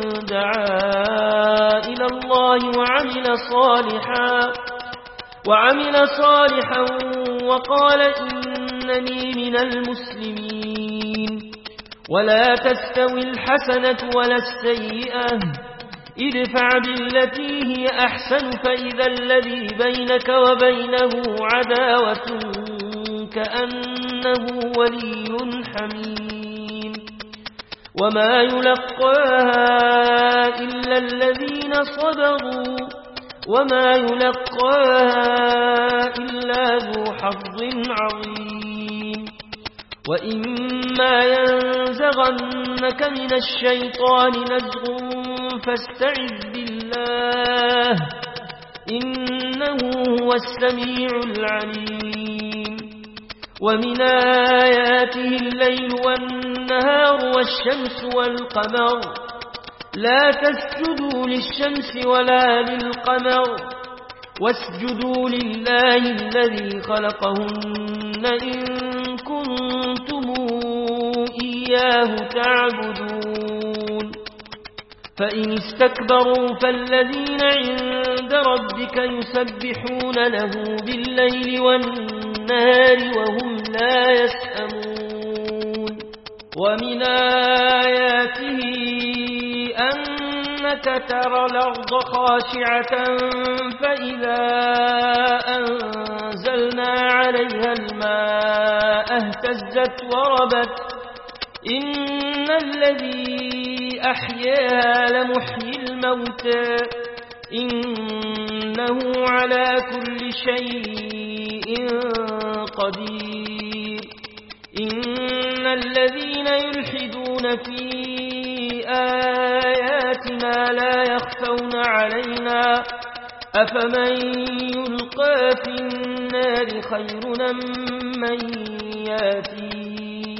دعا إلى الله وعمل صالحا وعمل صالحا وقال إنني من المسلمين ولا تستوي الحسنة ولا السيئة ادفع بالتي هي أحسن فإذا الذي بينك وبينه عداوة كأنه ولي حميم وما يلقاها إلا الذين صبروا وما يلقاها إلا ذو حظ عظيم وإما ينزغنك من الشيطان نزغ فاستعذ بالله إنه هو السميع العليم ومن آياته الليل والنهار والشمس والقمر لا تسجدوا للشمس ولا للقمر واسجدوا لله الذي خلقهن إن كنتم إياه تعبدون فإن استكبروا فالذين عند ربك يسبحون له بالليل والنهار وهم لا يسأمون ومن آياته أن إنك ترى الأرض خاشعة فإذا أنزلنا عليها الماء اهتزت وربت إن الذي أحياها لمحيي الموتى إنه على كل شيء قدير إن الذين يلحدون في آياتنا لا يخفون علينا أفمن يلقى في النار خير من ياتي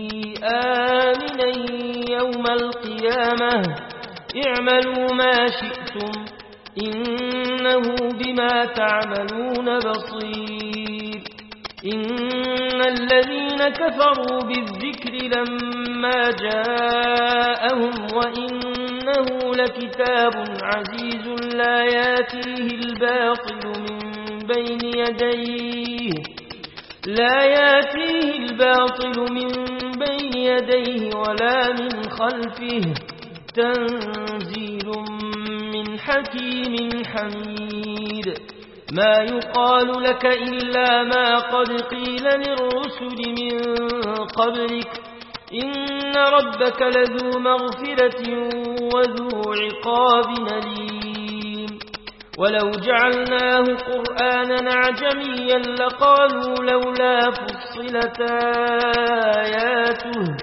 آمنا يوم القيامة اعملوا ما شئتم إنه بما تعملون بصير إن الذين كفروا بالذكر لما جاءهم وإنه لكتاب عزيز لا ياتيه الباطل من بين يديه لا ياتيه الباطل من بين يديه ولا من خلفه تنزيل من حكيم حميد ما يقال لك إلا ما قد قيل للرسل من قبلك إن ربك لذو مغفرة وذو عقاب أليم ولو جعلناه قرآنا أعجميا لقالوا لولا فصلت آياته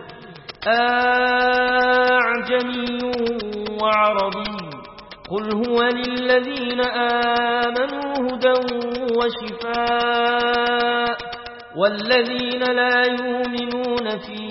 أعجمي وعربي قل هو للذين آمنوا هدى وشفاء والذين لا يؤمنون في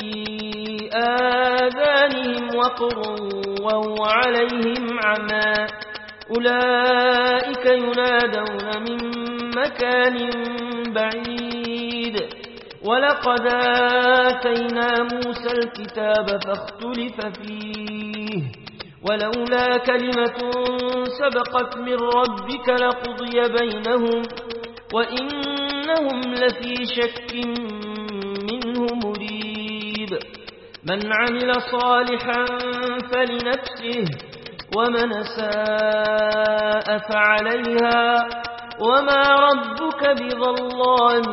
آذانهم وقر وهو عليهم عمى أولئك ينادون من مكان بعيد ولقد آتينا موسى الكتاب فاختلف فيه ولولا كلمة سبقت من ربك لقضي بينهم وإنهم لفي شك منه مريب من عمل صالحا فلنفسه ومن أساء فعليها وما ربك بظلام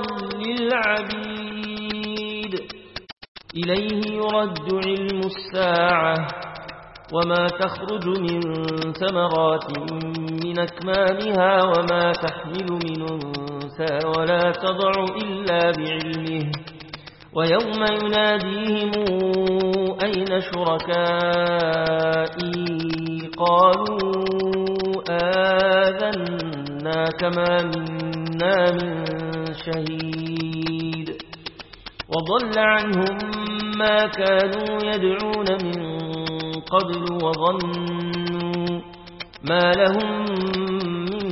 للعبيد إليه يرد علم الساعة وما تخرج من ثمرات من أكمامها وما تحمل من أنثى ولا تضع إلا بعلمه ويوم يناديهم أين شركائي قالوا آذناك ما منا من شهيد وضل عنهم ما كانوا يدعون من قبل وظنوا ما لهم من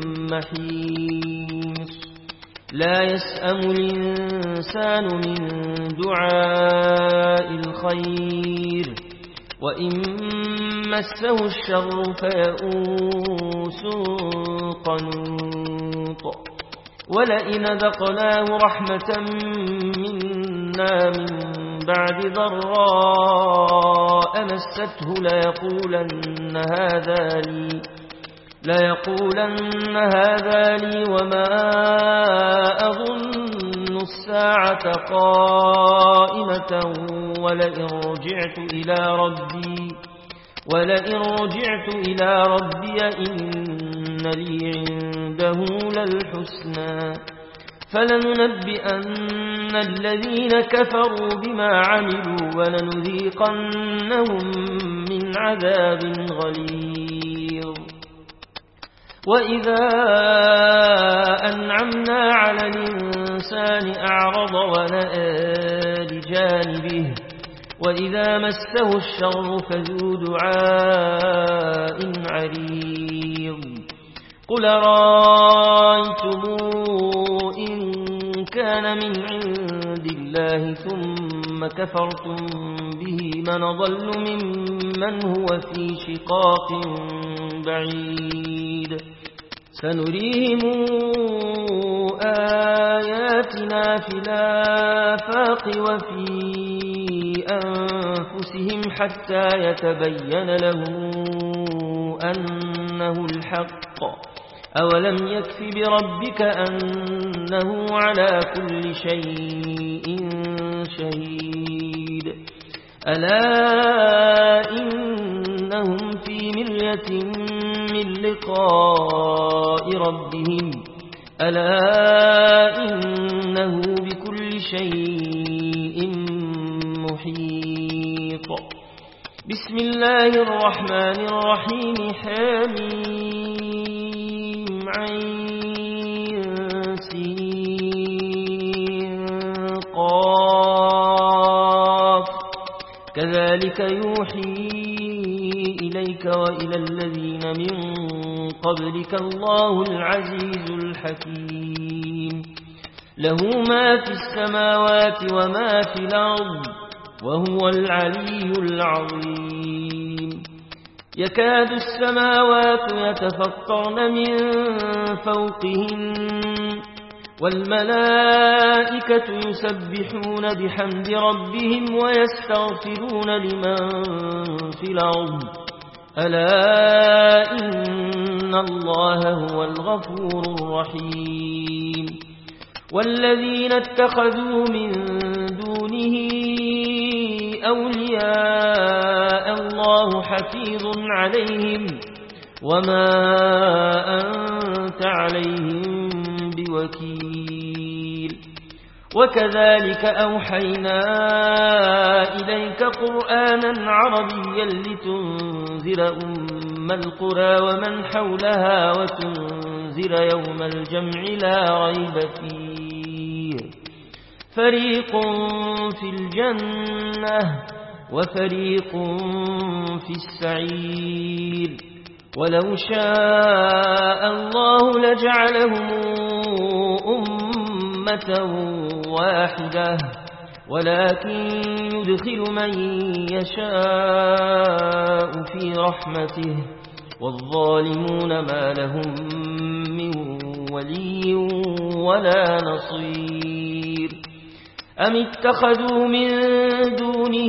محيص لا يسأم الإنسان من دعاء الخير وإن مسه الشر فيئوس قنوط ولئن ذقناه رحمة منا من بعد ضراء مسته ليقولن هذا لي ليقولن هذا لي وما أظن الساعة قائمة ولئن رجعت إلى ربي ولئن رجعت إلى ربي إن لي عنده للحسنى فلننبئن الذين كفروا بما عملوا ولنذيقنهم من عذاب غليظ وإذا أنعمنا على الإنسان أعرض ونأى لجانبه وإذا مسه الشر فذو دعاء عريض قل رأيتم إن كان من عند الله ثم كفرتم به من ضل ممن هو في شقاق بعيد سنريهم آياتنا في الآفاق وفي أنفسهم حتى يتبين لهم أنه الحق أولم يكف بربك أنه على كل شيء شهيد ألا إنهم في مرية من لقاء ربهم ألا إنه بكل شيء محيط بسم الله الرحمن الرحيم حميم عين سين قاف كذلك يوحي إليك وإلى الذين من قبلك الله العزيز الحكيم له ما في السماوات وما في الأرض وهو العلي العظيم يكاد السماوات يتفطرن من فوقهن والملائكة يسبحون بحمد ربهم ويستغفرون لمن في الأرض ألا إن الله هو الغفور الرحيم والذين اتخذوا من دونه أولياء الله حفيظ عليهم وما أنت عليهم بوكيل وكذلك أوحينا إليك قرآنا عربيا لتنذر أم القرى ومن حولها وتنذر يوم الجمع لا ريب فيه فريق في الجنة وفريق في السعير ولو شاء الله لجعلهم أمة واحدة ولكن يدخل من يشاء في رحمته والظالمون ما لهم من ولي ولا نصير أم اتخذوا من دونه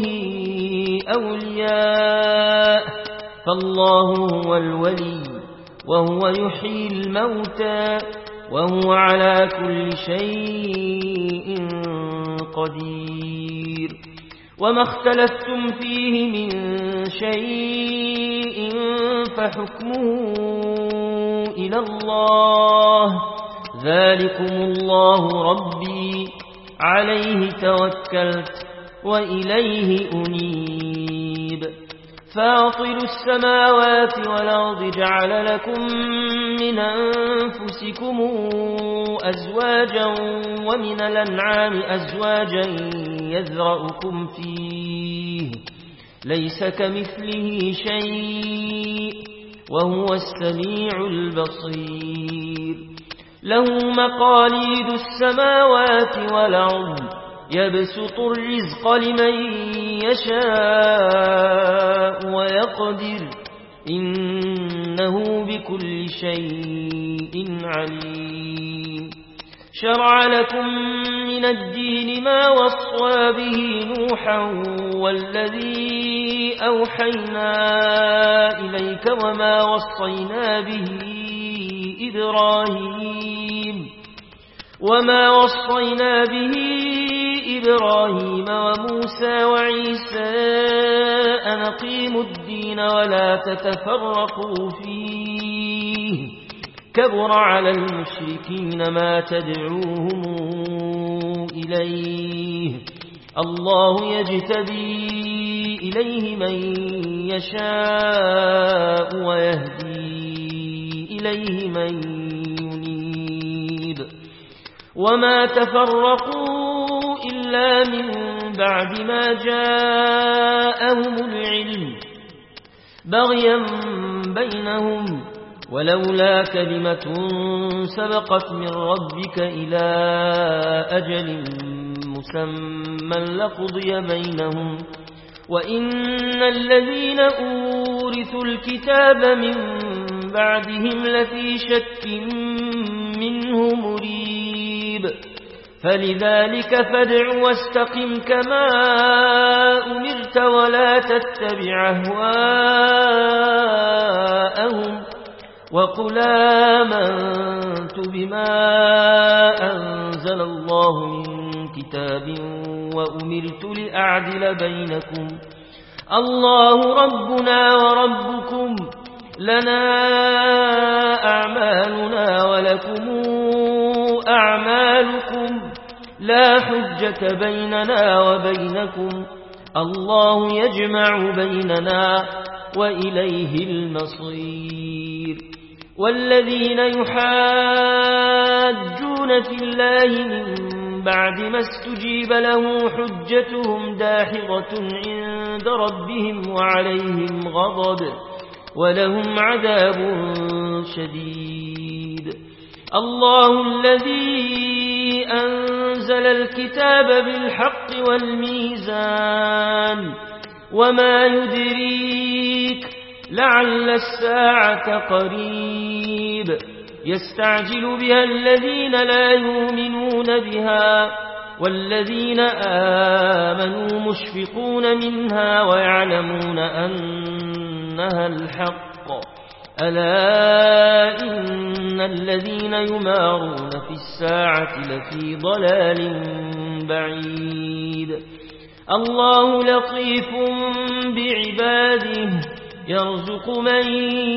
أولياء فالله هو الولي وهو يحيي الموتى وهو على كل شيء قدير وما اختلفتم فيه من شيء فحكمه إلى الله ذلكم الله ربي عليه توكلت وإليه أنيب فاطر السماوات والأرض جعل لكم من أنفسكم أزواجا ومن الأنعام أزواجا يذرأكم فيه ليس كمثله شيء وهو السميع البصير له مقاليد السماوات والأرض يبسط الرزق لمن يشاء ويقدر إنه بكل شيء عليم شرع لكم من الدين ما وصى به نوحا والذي أوحينا إليك وما وصينا به إبراهيم وما وصينا به إبراهيم وموسى وعيسى أن أقيموا الدين ولا تتفرقوا فيه كبر على المشركين ما تدعوهم إليه الله يجتبي إليه من يشاء ويهدي إليه من ينيب وما تفرقوا إلا من بعد ما جاءهم العلم بغيا بينهم ولولا كلمة سبقت من ربك إلى أجل مسمى لقضي بينهم وإن الذين أورثوا الكتاب من بعدهم لفي شك منه مريب فلذلك فادع واستقم كما أمرت ولا تتبع أهواءهم وقل آمنت بما أنزل الله من كتاب وأمرت لأعدل بينكم الله ربنا وربكم لنا أعمالنا ولكم أعمالكم لا حجة بيننا وبينكم الله يجمع بيننا وإليه المصير والذين يحاجون في الله من بعد ما استجيب له حجتهم داحضة عند ربهم وعليهم غضب ولهم عذاب شديد الله الذي أنزل الكتاب بالحق والميزان وما يدريك لعل الساعة قريب يستعجل بها الذين لا يؤمنون بها والذين آمنوا مشفقون منها ويعلمون أنها الحق ألا إن الذين يمارون في الساعة لفي ضلال بعيد الله لطيف بعباده يرزق من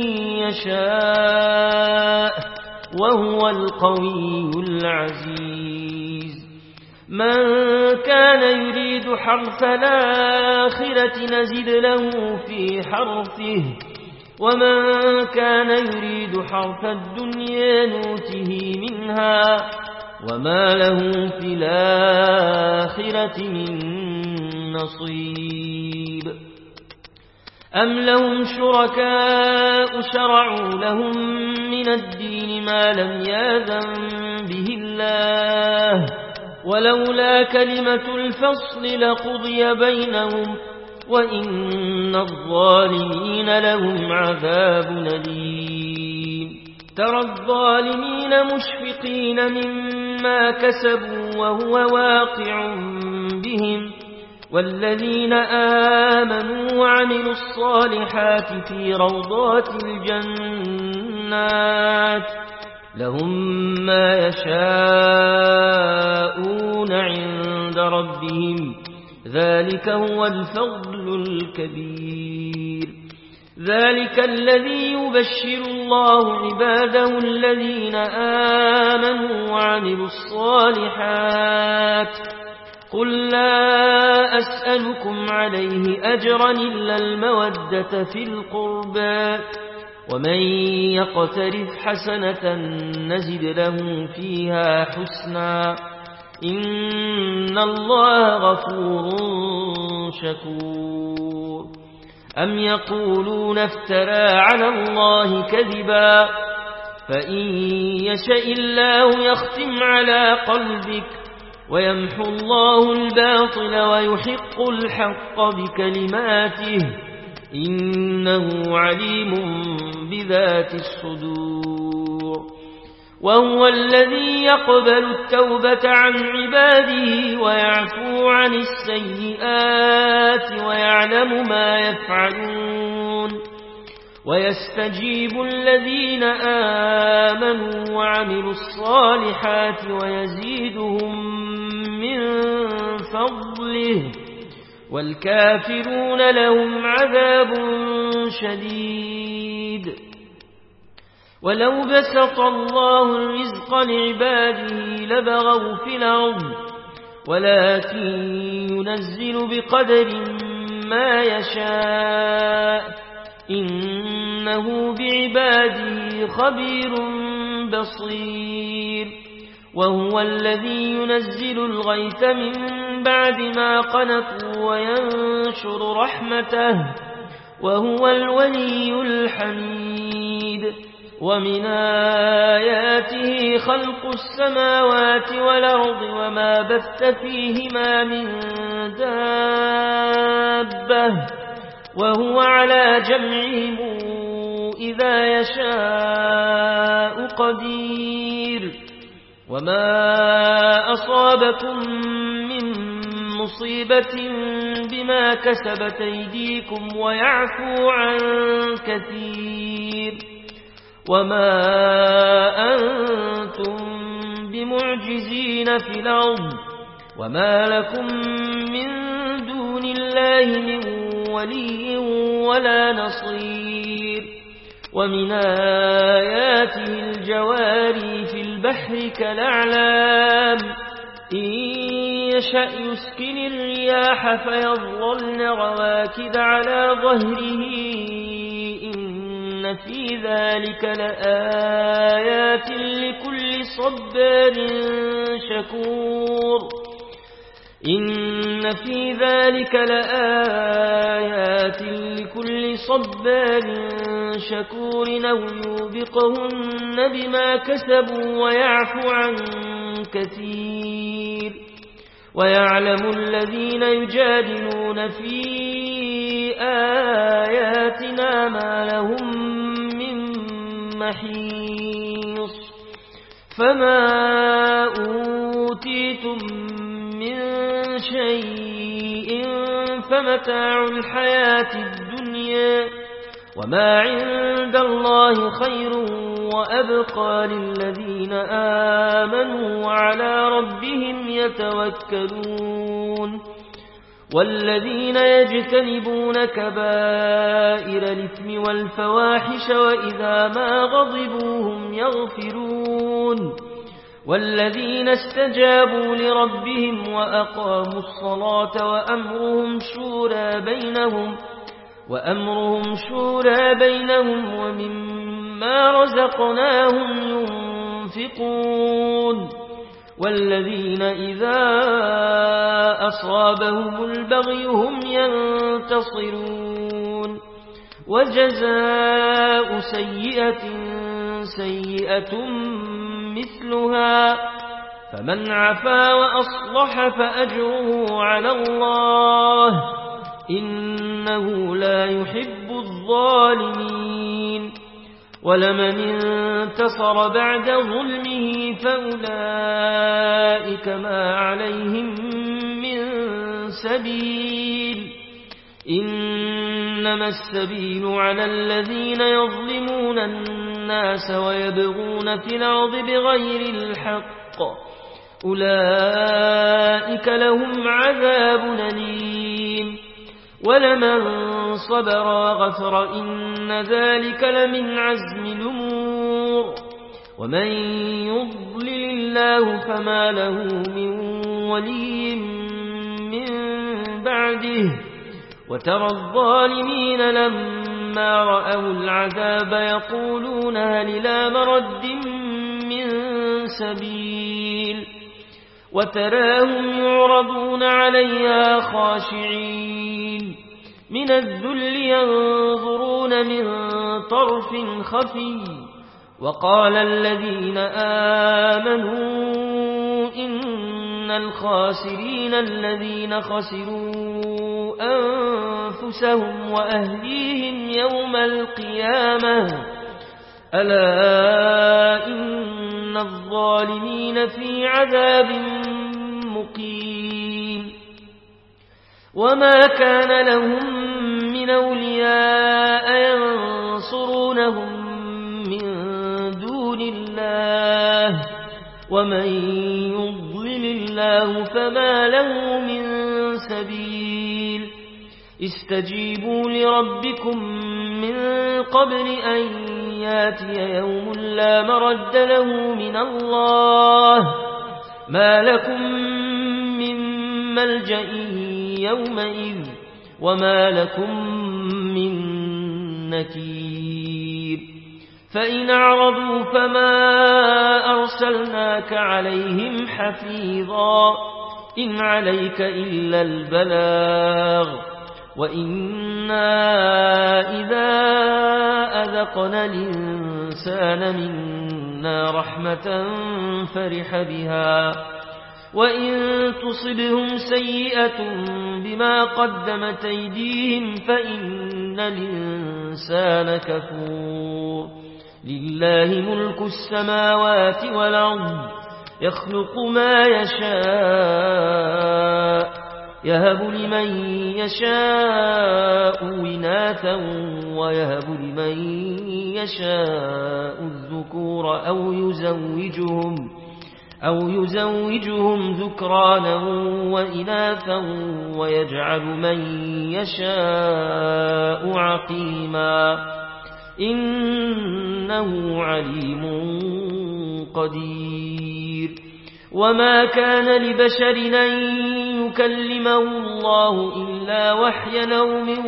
يشاء وهو القوي العزيز من كان يريد حرث الآخرة نزد له في حرثه ومن كان يريد حرث الدنيا نوته منها وما له في الآخرة من نصيب أم لهم شركاء شرعوا لهم من الدين ما لم يأذن به الله ولولا كلمة الفصل لقضي بينهم وإن الظالمين لهم عذاب أليم ترى الظالمين مشفقين مما كسبوا وهو واقع بهم والذين آمنوا وعملوا الصالحات في روضات الجنات لهم ما يشاءون عند ربهم ذلك هو الفضل الكبير ذلك الذي يبشر الله عباده الذين آمنوا وعملوا الصالحات قل لا أسألكم عليه أجرا إلا المودة في القربى ومن يقترف حسنة نزد له فيها حسنا إن الله غفور شكور أم يقولون افترى على الله كذبا فإن يشاء الله يختم على قلبك ويمحو الله الباطل ويحق الحق بكلماته إنه عليم بذات الصدور وهو الذي يقبل التوبة عن عباده ويعفو عن السيئات ويعلم ما يفعلون ويستجيب الذين آمنوا وعملوا الصالحات ويزيدهم من فضله والكافرون لهم عذاب شديد ولو بسط الله الرزق لعباده لبغوا في الأرض ولكن ينزل بقدر ما يشاء إنه بعباده خبير بصير وهو الذي ينزل الغيث من بعد ما قنطوا وينشر رحمته وهو الولي الحميد ومن آياته خلق السماوات والأرض وما بث فيهما من دابة وهو على جمعهم إذا يشاء قدير وما أصابكم من مصيبة بما كسبت أيديكم ويعفو عن كثير وما أنتم بمعجزين في الأرض وما لكم من دون الله من ولي ولا نصير ومن آياته الجواري في البحر كالأعلام إن يشأ يسكن الرياح فيظللن رواكد على ظهره إن في ذلك لآيات لكل صبار شكور إن في ذلك لآيات لكل صبار شكور أو يوبقهن بما كسبوا ويعفو عن كثير ويعلم الذين يجادلون في آياتنا ما لهم من محيص فما أوتيتم من شيء فمتاع الحياة الدنيا وما عند الله خير وأبقى للذين آمنوا وعلى ربهم يتوكلون والذين يجتنبون كبائر الإثم والفواحش وإذا ما غضبوا هم يغفرون والذين استجابوا لربهم وأقاموا الصلاة وأمرهم شورى بينهم وأمرهم شورى بينهم ومما رزقناهم ينفقون والذين إذا أصابهم البغي هم ينتصرون وجزاء سيئة سيئة مثلها فمن عفا وأصلح فأجره على الله إنه لا يحب الظالمين ولمن انتصر بعد ظلمه فأولئك ما عليهم من سبيل إنما السبيل على الذين يظلمون الناس ويبغون في الأرض بغير الحق أولئك لهم عذاب أليم ولمن صبر وغفر إن ذلك لمن عزم الأمور ومن يضلل الله فما له من ولي من بعده وترى الظالمين لما رأوا العذاب يقولون هل إلى مرد من سبيل وتراهم يعرضون عليها خاشعين من الذل ينظرون من طرف خفي وقال الذين آمنوا إن الخاسرين الذين خسروا أنفسهم وأهليهم يوم القيامة ألا إن الظالمين في عذاب مقيم وما كان لهم من أولياء ينصرونهم من دون الله ومن يضلل الله فما له من سبيل استجيبوا لربكم من قبل أن ياتي يوم لا مرد له من الله ما لكم من ملجأ يومئذ وما لكم من نكير فإن أعرضوا فما أرسلناك عليهم حفيظا إن عليك إلا البلاغ وإنا إذا أذقنا الإنسان منا رحمة فرح بها وإن تصبهم سيئة بما قدمت أيديهم فإن الإنسان كفور لله ملك السماوات والأرض يخلق ما يشاء يهب لمن يشاء إناثا ويهب لمن يشاء الذكور أو يزوجهم أو يزوجهم ذكرانا وإناثا ويجعل من يشاء عقيما إنه عليم قدير. وما كان لبشر أن يكلمه الله إلا وحيا أو من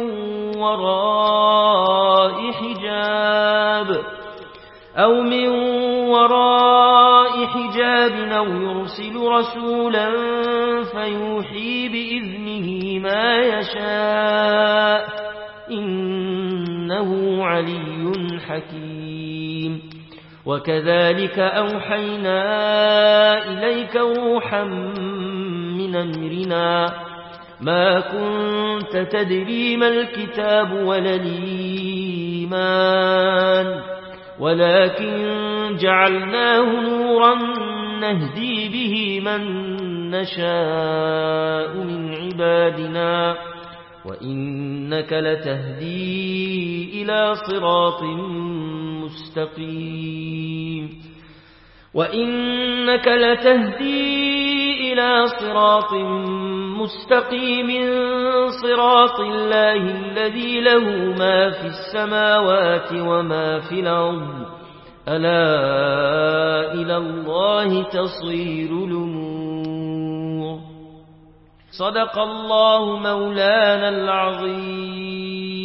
وراء حجاب أو من وراء حجاب أو يرسل رسولا فيوحي بإذنه ما يشاء إنه علي حكيم. وكذلك أوحينا إليك روحا من أمرنا ما كنت تدري ما الكتاب ولا الإيمان ولكن جعلناه نورا نهدي به من نشاء من عبادنا وإنك لتهدي إلى صراط مستقيم وإنك لتهدي إلى صراط مستقيم صراط الله الذي له ما في السماوات وما في الأرض ألا إلى الله تصير الأمور. صدق الله مولانا العظيم.